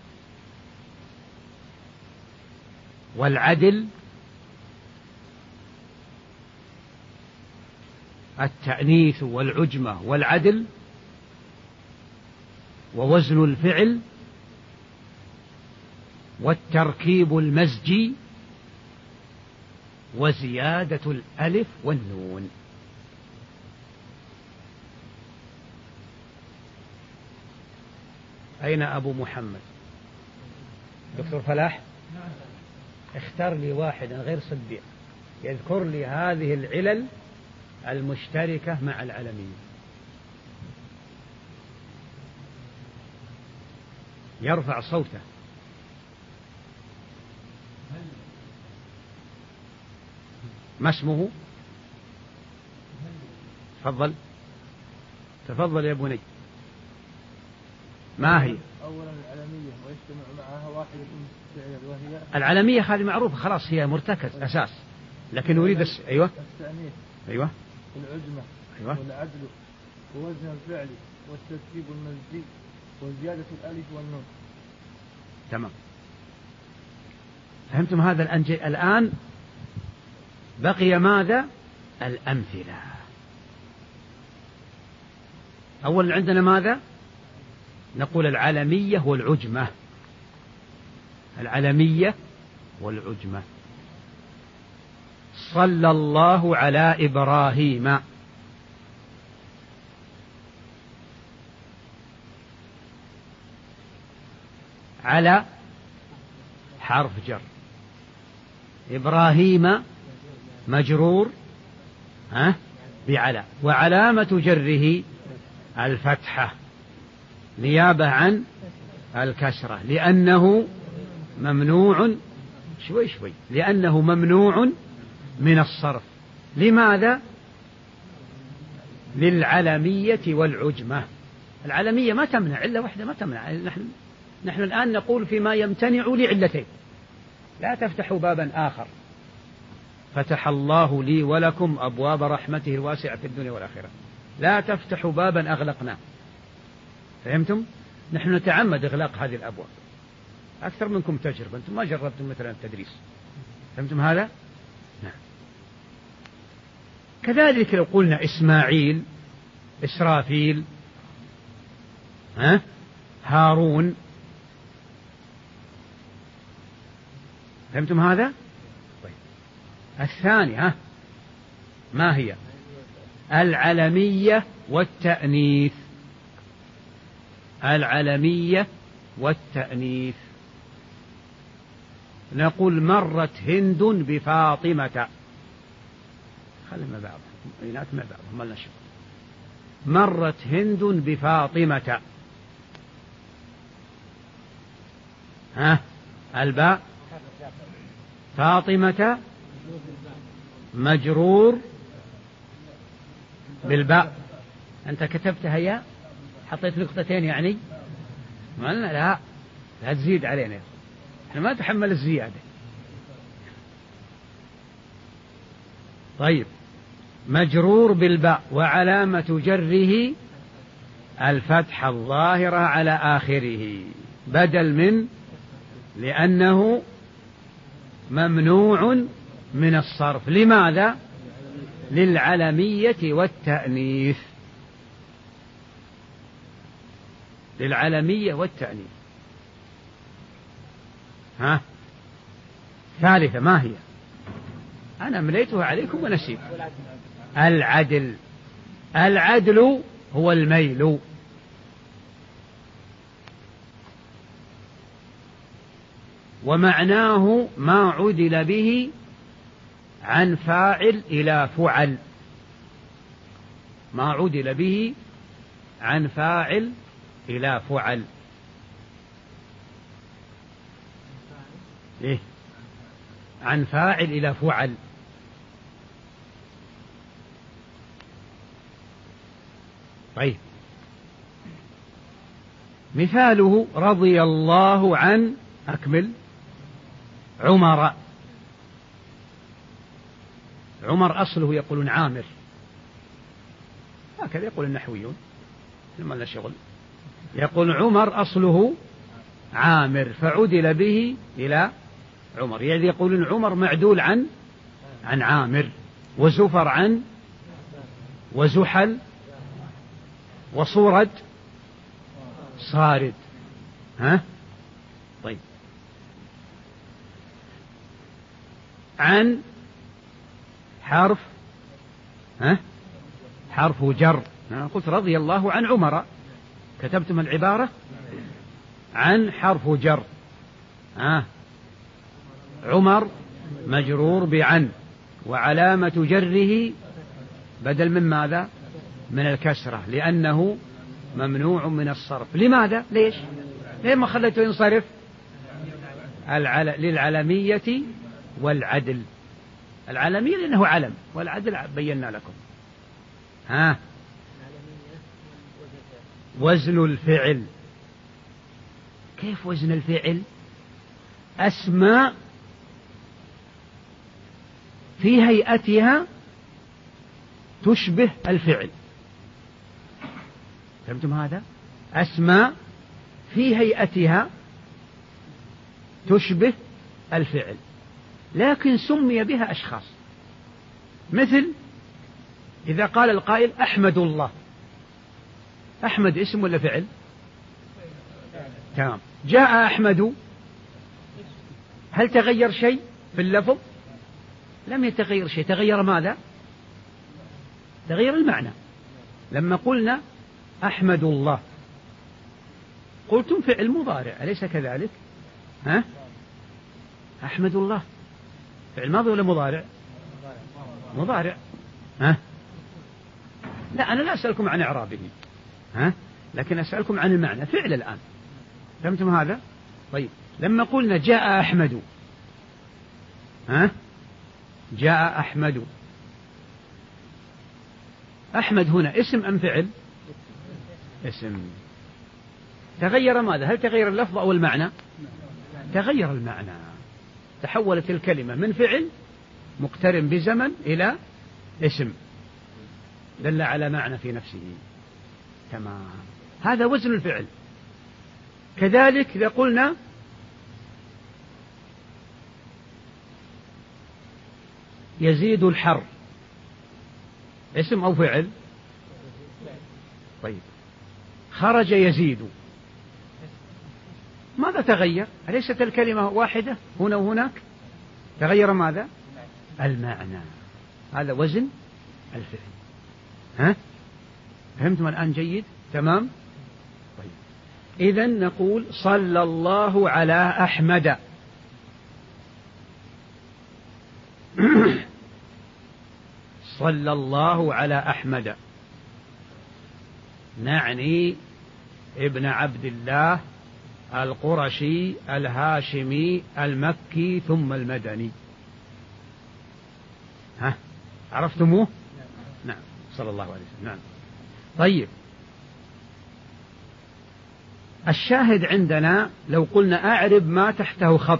والعدل. التأنيث والعجمة والعدل، ووزن الفعل، والتركيب المزجي، وزيادة الألف والنون. أين أبو محمد؟ دكتور فلاح، اختار لي واحدا غير صديق يذكر لي هذه العلل المشتركة مع العلمية. يرفع صوته. ما اسمه؟ تفضل تفضل يا بني. ما هي؟ أولا العلمية ويجتمع معها واحدة من العلل وهي العلمية. هذه معروفة خلاص، هي مرتكز أساس، لكن نريد الس... أيوة التأنيث، أيوة والعجمة، أيوة والعدل، ووزن الفعل، والتركيب المزجي، وزيادة الألف والنون. تمام، فهمتم هذا الأنج... الآن بقي ماذا؟ الأمثلة. أولا عندنا ماذا؟ نقول العلمية والعجمة. العلمية والعجمة. صلى الله على إبراهيم. على حرف جر، إبراهيم مجرور ها بعلى، وعلامة جره الفتحة نيابة عن الكسرة، لأنه ممنوع شوي شوي لأنه ممنوع من الصرف. لماذا؟ للعلمية والعجمة. العلمية ما تمنع، علة واحدة ما تمنع. نحن نحن الآن نقول فيما يمتنع لعلتين. لا تفتحوا بابا آخر. فتح الله لي ولكم أبواب رحمته الواسعة في الدنيا والآخرة. لا تفتحوا بابا أغلقناه. فهمتم؟ نحن نتعمد إغلاق هذه الأبواب. أكثر منكم تجربة، أنتم ما جربتم مثلا التدريس. فهمتم هذا؟ نعم. كذلك لو قلنا إسماعيل، إسرافيل، ها؟ هارون. فهمتم هذا؟ طيب. الثاني ها ما هي؟ العلمية والتأنيث. العلمية والتأنيث. نقول مرت هند بفاطمة. خلنا مع بعض، بينات مع بعض، ما لنا شغل. مرت هند بفاطمة. ها الباء فاطمة مجرور بالباء. أنت كتبتها يا حطيت نقطتين يعني؟ ما لنا، لا لا تزيد علينا، احنا ما نتحمل الزيادة. طيب، مجرور بالباء وعلامة جره الفتحة الظاهرة على آخره، بدل من لأنه ممنوع من الصرف. لماذا؟ للعلمية والتأنيث. للعلمية والتأنيث. ها ثالثة ما هي؟ أنا مليتها عليكم ونسيت. العدل. العدل هو الميل. ومعناه ما عدل به عن فاعل إلى فعل. ما عدل به عن فاعل إلى فعل. إيه؟ عن فاعل إلى فعل. طيب، مثاله رضي الله عن أكمل عمر. عمر أصله يقولون عامر، هكذا يقول النحويون، ما لنا شغل. يقول عمر أصله عامر فعدل به إلى عمر، يعني يقولون عمر معدول عن عن عامر، وزفر عن، وزحل، وصورد صارد. ها طيب، عن حرف ها حرف جر. أنا قلت رضي الله عن عمر، كتبتم العبارة عن حرف جر. ها عمر مجرور بعن، وعلامة جره بدل من ماذا؟ من الكسرة، لأنه ممنوع من الصرف. لماذا؟ ليش؟ ليه ما خليته ينصرف؟ العل... للعلمية والعدل. العلمية لأنه علم، والعدل بينا لكم. ها وزن الفعل. كيف وزن الفعل؟ أسماء في هيئتها تشبه الفعل. فهمتم هذا؟ أسماء في هيئتها تشبه الفعل، لكن سمي بها أشخاص. مثل إذا قال القائل أحمد الله، أحمد اسم ولا فعل؟ تمام. جاء أحمد، هل تغير شيء في اللفظ؟ لم يتغير شيء. تغير ماذا؟ تغير المعنى. لما قلنا أحمد الله قلتم فعل مضارع، أليس كذلك؟ ها؟ أحمد الله فعل ماضي ولا مضارع؟ مضارع. ها؟ لا، أنا لا أسألكم عن إعرابه، ها؟ لكن أسألكم عن المعنى، فعل الآن. فهمتم هذا؟ طيب، لما قلنا جاء أحمد، ها؟ جاء أحمد، أحمد هنا اسم أم فعل؟ اسم. تغير ماذا؟ هل تغير اللفظ أو المعنى؟ تغير المعنى. تحولت الكلمة من فعل مقترن بزمن إلى اسم دل على معنى في نفسه. تمام. هذا وزن الفعل. كذلك إذا قلنا يزيد الحر، اسم أو فعل؟ طيب، خرج يزيد، ماذا تغير؟ أليست الكلمة واحدة هنا وهناك؟ تغير ماذا؟ المعنى. هذا وزن الفعل. ها؟ فهمتم الآن جيد؟ تمام؟ طيب، إذن نقول صلى الله على أحمد. صلى الله على أحمد نعني ابن عبد الله القرشي الهاشمي المكي ثم المدني. ها؟ عرفتموه؟ نعم، صلى الله عليه وسلم. نعم. طيب، الشاهد عندنا لو قلنا أعرب ما تحته خط.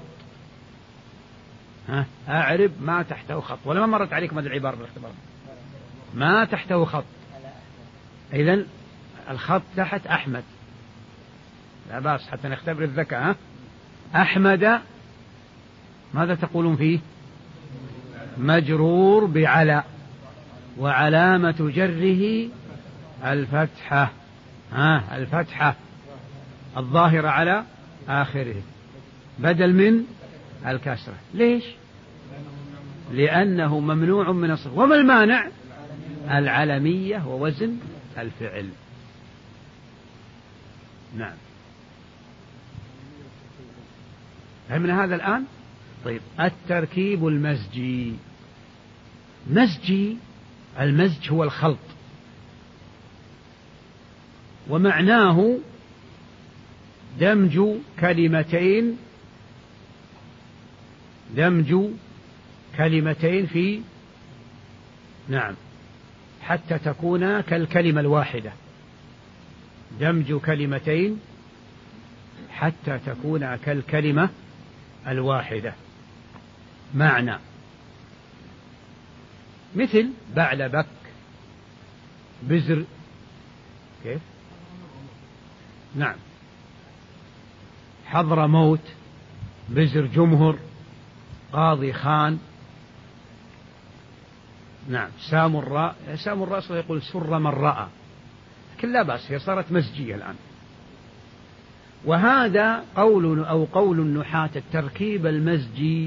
ها؟ أعرب ما تحته خط، ولا ما مرت عليكم هذه العبارة بالاختبار؟ ما تحته خط. إذن الخط تحت أحمد، لا بأس حتى نختبر الذكاء. ها؟ أحمد ماذا تقولون فيه؟ مجرور بعلى، وعلامة جره الفتحة. ها؟ الفتحة الظاهرة على آخره بدل من الكسرة. ليش؟ لأنه ممنوع من الصرف. وما المانع؟ العلمية ووزن الفعل. نعم. فهمنا هذا الآن؟ طيب، التركيب المزجي. مزجي، المزج هو الخلط، ومعناه دمج كلمتين دمج كلمتين في نعم حتى تكون كالكلمة الواحدة. دمج كلمتين حتى تكون كالكلمة الواحدة. معنى مثل بعلبك، بزر، كيف؟ نعم. حضر موت، بزر جمهر، قاضي خان. نعم. سامراء، سامراء أصلا يقول سر من رأى، لكن لا بأس، هي صارت مزجية الآن. وهذا قول أو قول النحاة التركيب المزجي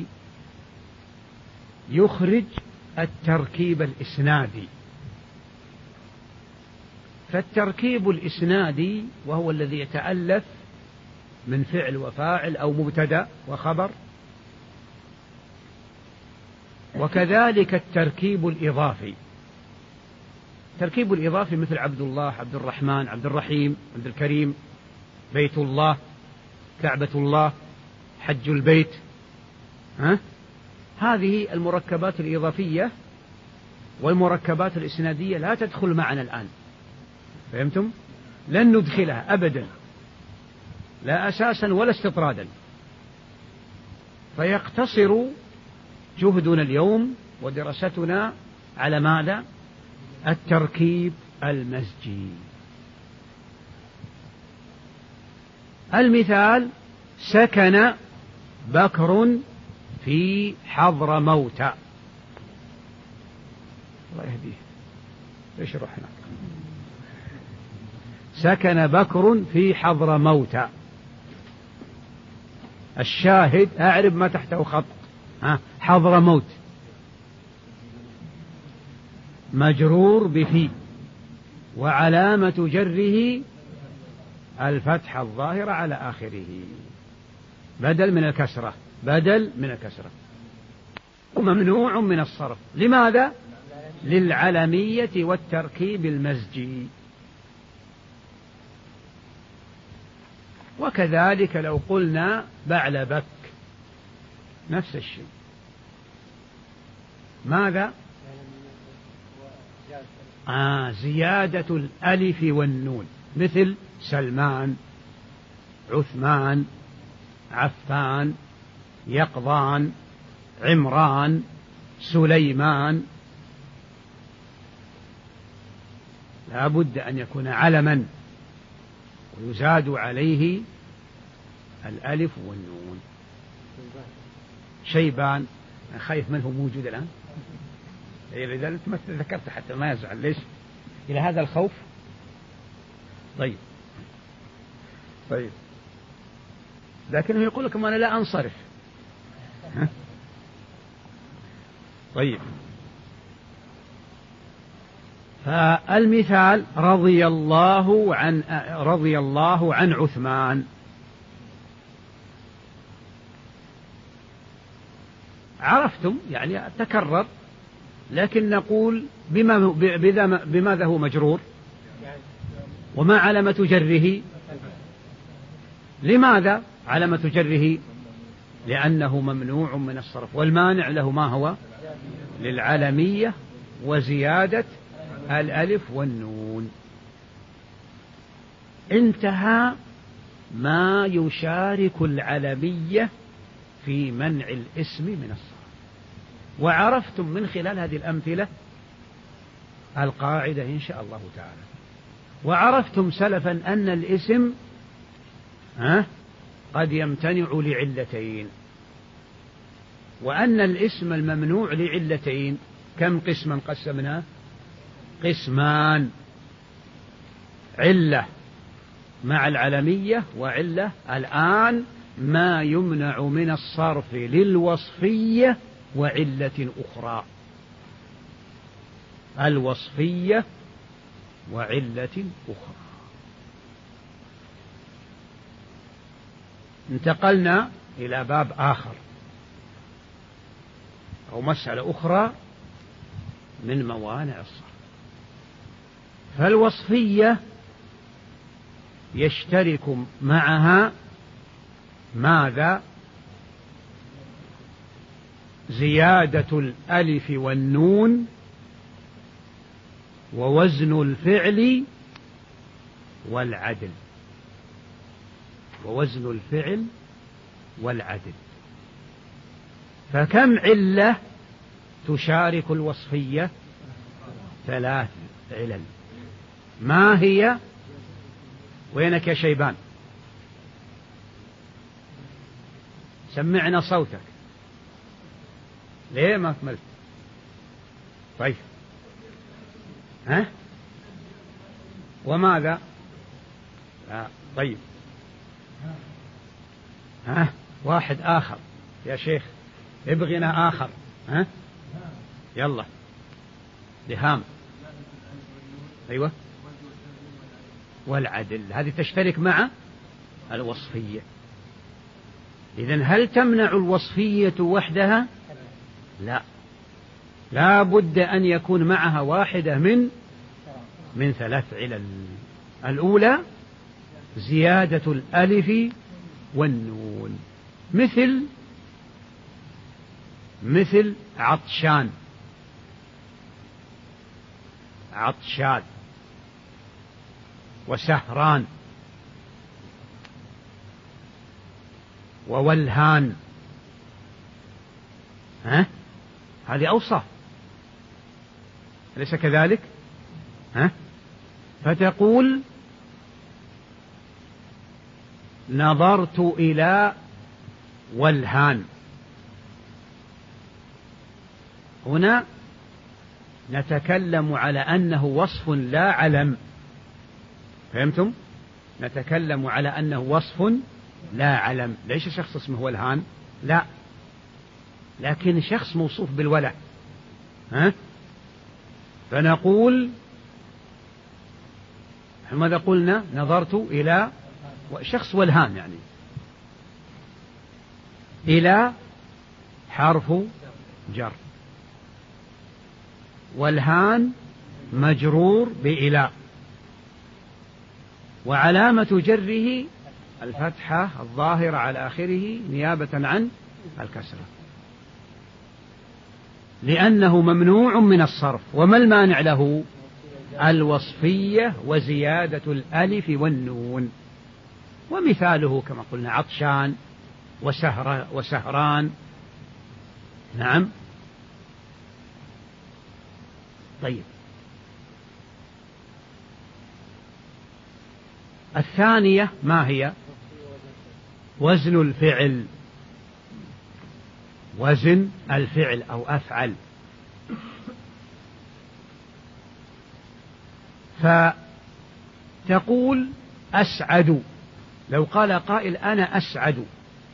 يخرج التركيب الإسنادي. فالتركيب الإسنادي وهو الذي يتألف من فعل وفاعل أو مبتدأ وخبر، وكذلك التركيب الإضافي. التركيب الإضافي مثل عبد الله، عبد الرحمن، عبد الرحيم، عبد الكريم، بيت الله، كعبة الله، حج البيت. ها؟ هذه المركبات الإضافية والمركبات الإسنادية لا تدخل معنا الآن. فهمتم؟ لن ندخلها أبدا، لا أساسا ولا استطرادا. فيقتصر جهدنا اليوم ودراستنا على ماذا؟ التركيب المزجي. المثال: سكن بكر في حضر موت. الله يهديه، ايش يروح هناك. سكن بكر في حضرموت. الشاهد أعرب ما تحته خط. ها حضرموت مجرور بفي، وعلامة جره الفتح الظاهرة على آخره، بدل من الكسرة، بدل من الكسرة، وممنوع من الصرف. لماذا؟ للعلمية والتركيب المزجي. وكذلك لو قلنا بعلبك نفس الشيء. ماذا؟ آه زيادة الألف والنون، مثل سلمان، عثمان، عفان، يقظان، عمران، سليمان. لا بد أن يكون علما ويزاد عليه الألف والنون. شيبان خايف منه موجود الآن، إذا أنت ما ذكرت حتى ما يزعل. ليش إلى هذا الخوف؟ طيب طيب لكنه يقول لكم أنا لا أنصرف. ها؟ طيب فالمثال رضي الله عن رضي الله عن عثمان. عرفتم يعني تكرر، لكن نقول بما بماذا هو مجرور وما علامة جره؟ لماذا علامة جره؟ لأنه ممنوع من الصرف، والمانع له ما هو؟ للعلمية وزيادة الألف والنون. انتهى ما يشارك العلمية في منع الاسم من الصرف. وعرفتم من خلال هذه الأمثلة القاعدة إن شاء الله تعالى. وعرفتم سلفا أن الاسم ها قد يمتنع لعلتين، وأن الاسم الممنوع لعلتين كم قسما قسمناه؟ قسمان: علة مع العلمية، وعلة الآن ما يمنع من الصرف للوصفية وعلة أخرى. الوصفية وعلة أخرى. انتقلنا إلى باب آخر أو مسألة أخرى من موانع الصرف. فالوصفية يشترك معها ماذا؟ زيادة الألف والنون، ووزن الفعل والعدل. ووزن الفعل والعدل. فكم علة تشارك الوصفية؟ ثلاث علل. ما هي؟ وينك يا شيبان؟ سمعنا صوتك. ليه ما أكملت؟ طيب ها؟ وماذا؟ آه. طيب ها؟ واحد آخر يا شيخ، ابغنا آخر. ها؟ يلا لهام. أيوة والعدل، هذه تشترك مع الوصفية. إذن هل تمنع الوصفية وحدها؟ لا، لا بد أن يكون معها واحدة من من ثلاث علل. الأولى زيادة الألف والنون، مثل مثل عطشان، عطشان، وسهران، وولهان. ها؟ هذه أوصاف، أليس كذلك؟ ها؟ فتقول نظرت إلى ولهان. هنا نتكلم على أنه وصف لا علم، فهمتم؟ نتكلم على أنه وصف لا علم. ليس شخص اسمه ولهان، لا، لكن شخص موصوف بالوله. ها؟ فنقول ماذا قلنا؟ نظرت إلى شخص ولهان، يعني إلى حرف جر، والهان مجرور بإلى، وعلامة جره الفتحة الظاهرة على آخره نيابة عن الكسرة، لأنه ممنوع من الصرف. وما المانع له؟ الوصفية وزيادة الألف والنون. ومثاله كما قلنا عطشان وسهر وسهران. نعم. طيب، الثانية ما هي؟ وزن الفعل. وزن الفعل أو أفعل. فتقول أسعد. لو قال قائل أنا أسعد،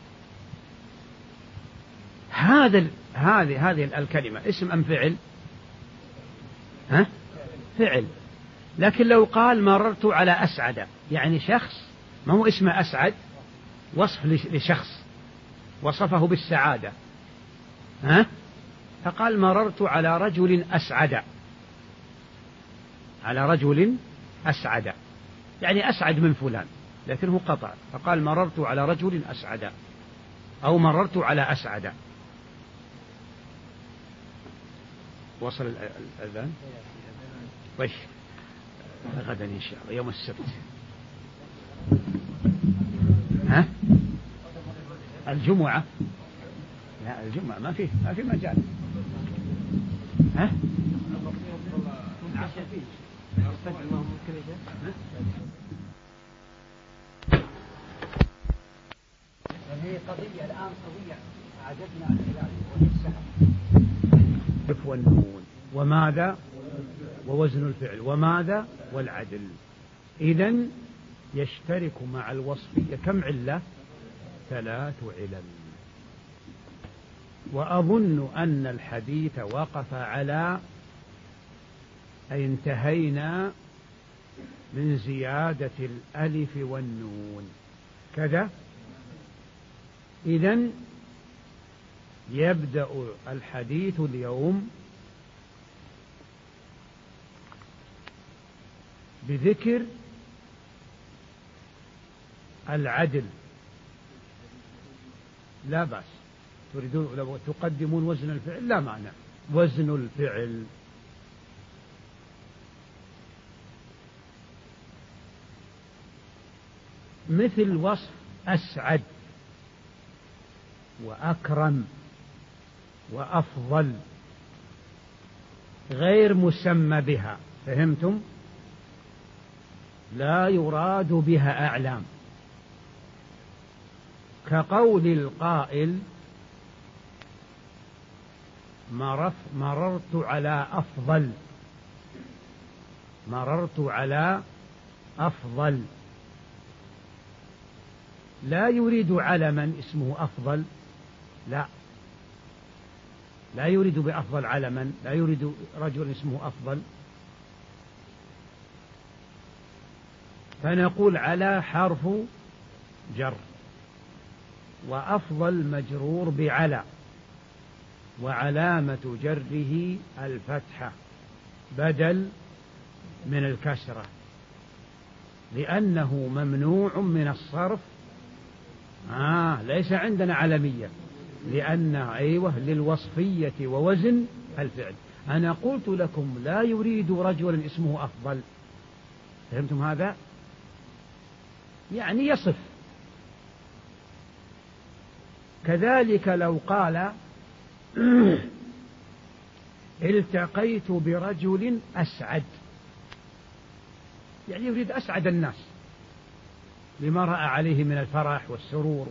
هذا هذه هذه الكلمة اسم أم فعل؟ ها؟ فعل. لكن لو قال مررت على أسعد، يعني شخص، ما هو اسمه أسعد؟ وصف لشخص وصفه بالسعادة. ها؟ فقال مررت على رجل أسعد، على رجل أسعد، يعني أسعد من فلان، لكنه قطع، فقال مررت على رجل أسعد أو مررت على أسعد. وصل الأذان؟ طيب، غدا إن شاء الله يوم السبت. ها؟ الجمعة؟ لا، الجمعة ما فيه ما في مجال. ها؟ هذه قضية الآن قضية عجبنا عن العلاج وهي السهل. والنون وماذا؟ ووزن الفعل وماذا؟ والعدل. إذن يشترك مع الوصفية كم علة؟ ثلاث علل. وأظن أن الحديث وقف على أي انتهينا من زيادة الألف والنون كذا. إذن يبدأ الحديث اليوم بذكر العدل. لا بأس، تريدون لو تقدمون وزن الفعل لا معنى. وزن الفعل مثل وصف أسعد وأكرم وأفضل غير مسمى بها، فهمتم؟ لا يراد بها أعلام، كقول القائل مررت على أفضل، مررت على أفضل، لا يريد علما اسمه أفضل، لا لا يريد بأفضل علما، لا يريد رجل اسمه أفضل. فنقول على حرف جر، وأفضل مجرور بعلى، وعلامة جره الفتحة بدل من الكسرة، لأنه ممنوع من الصرف. آه ليس عندنا علمية، لأن أيوه للوصفية ووزن الفعل. أنا قلت لكم لا يريد رجلا اسمه أفضل، فهمتم هذا؟ يعني يصف. كذلك لو قال التقيت برجل أسعد، يعني يريد أسعد الناس لما رأى عليه من الفرح والسرور.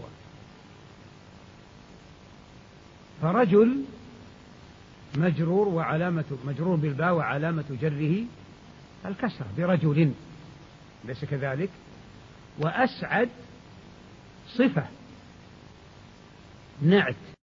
فرجل مجرور وعلامة مجرور بالباء وعلامة جره الكسرة برجل. أليس كذلك؟ وأسعد صفة نعت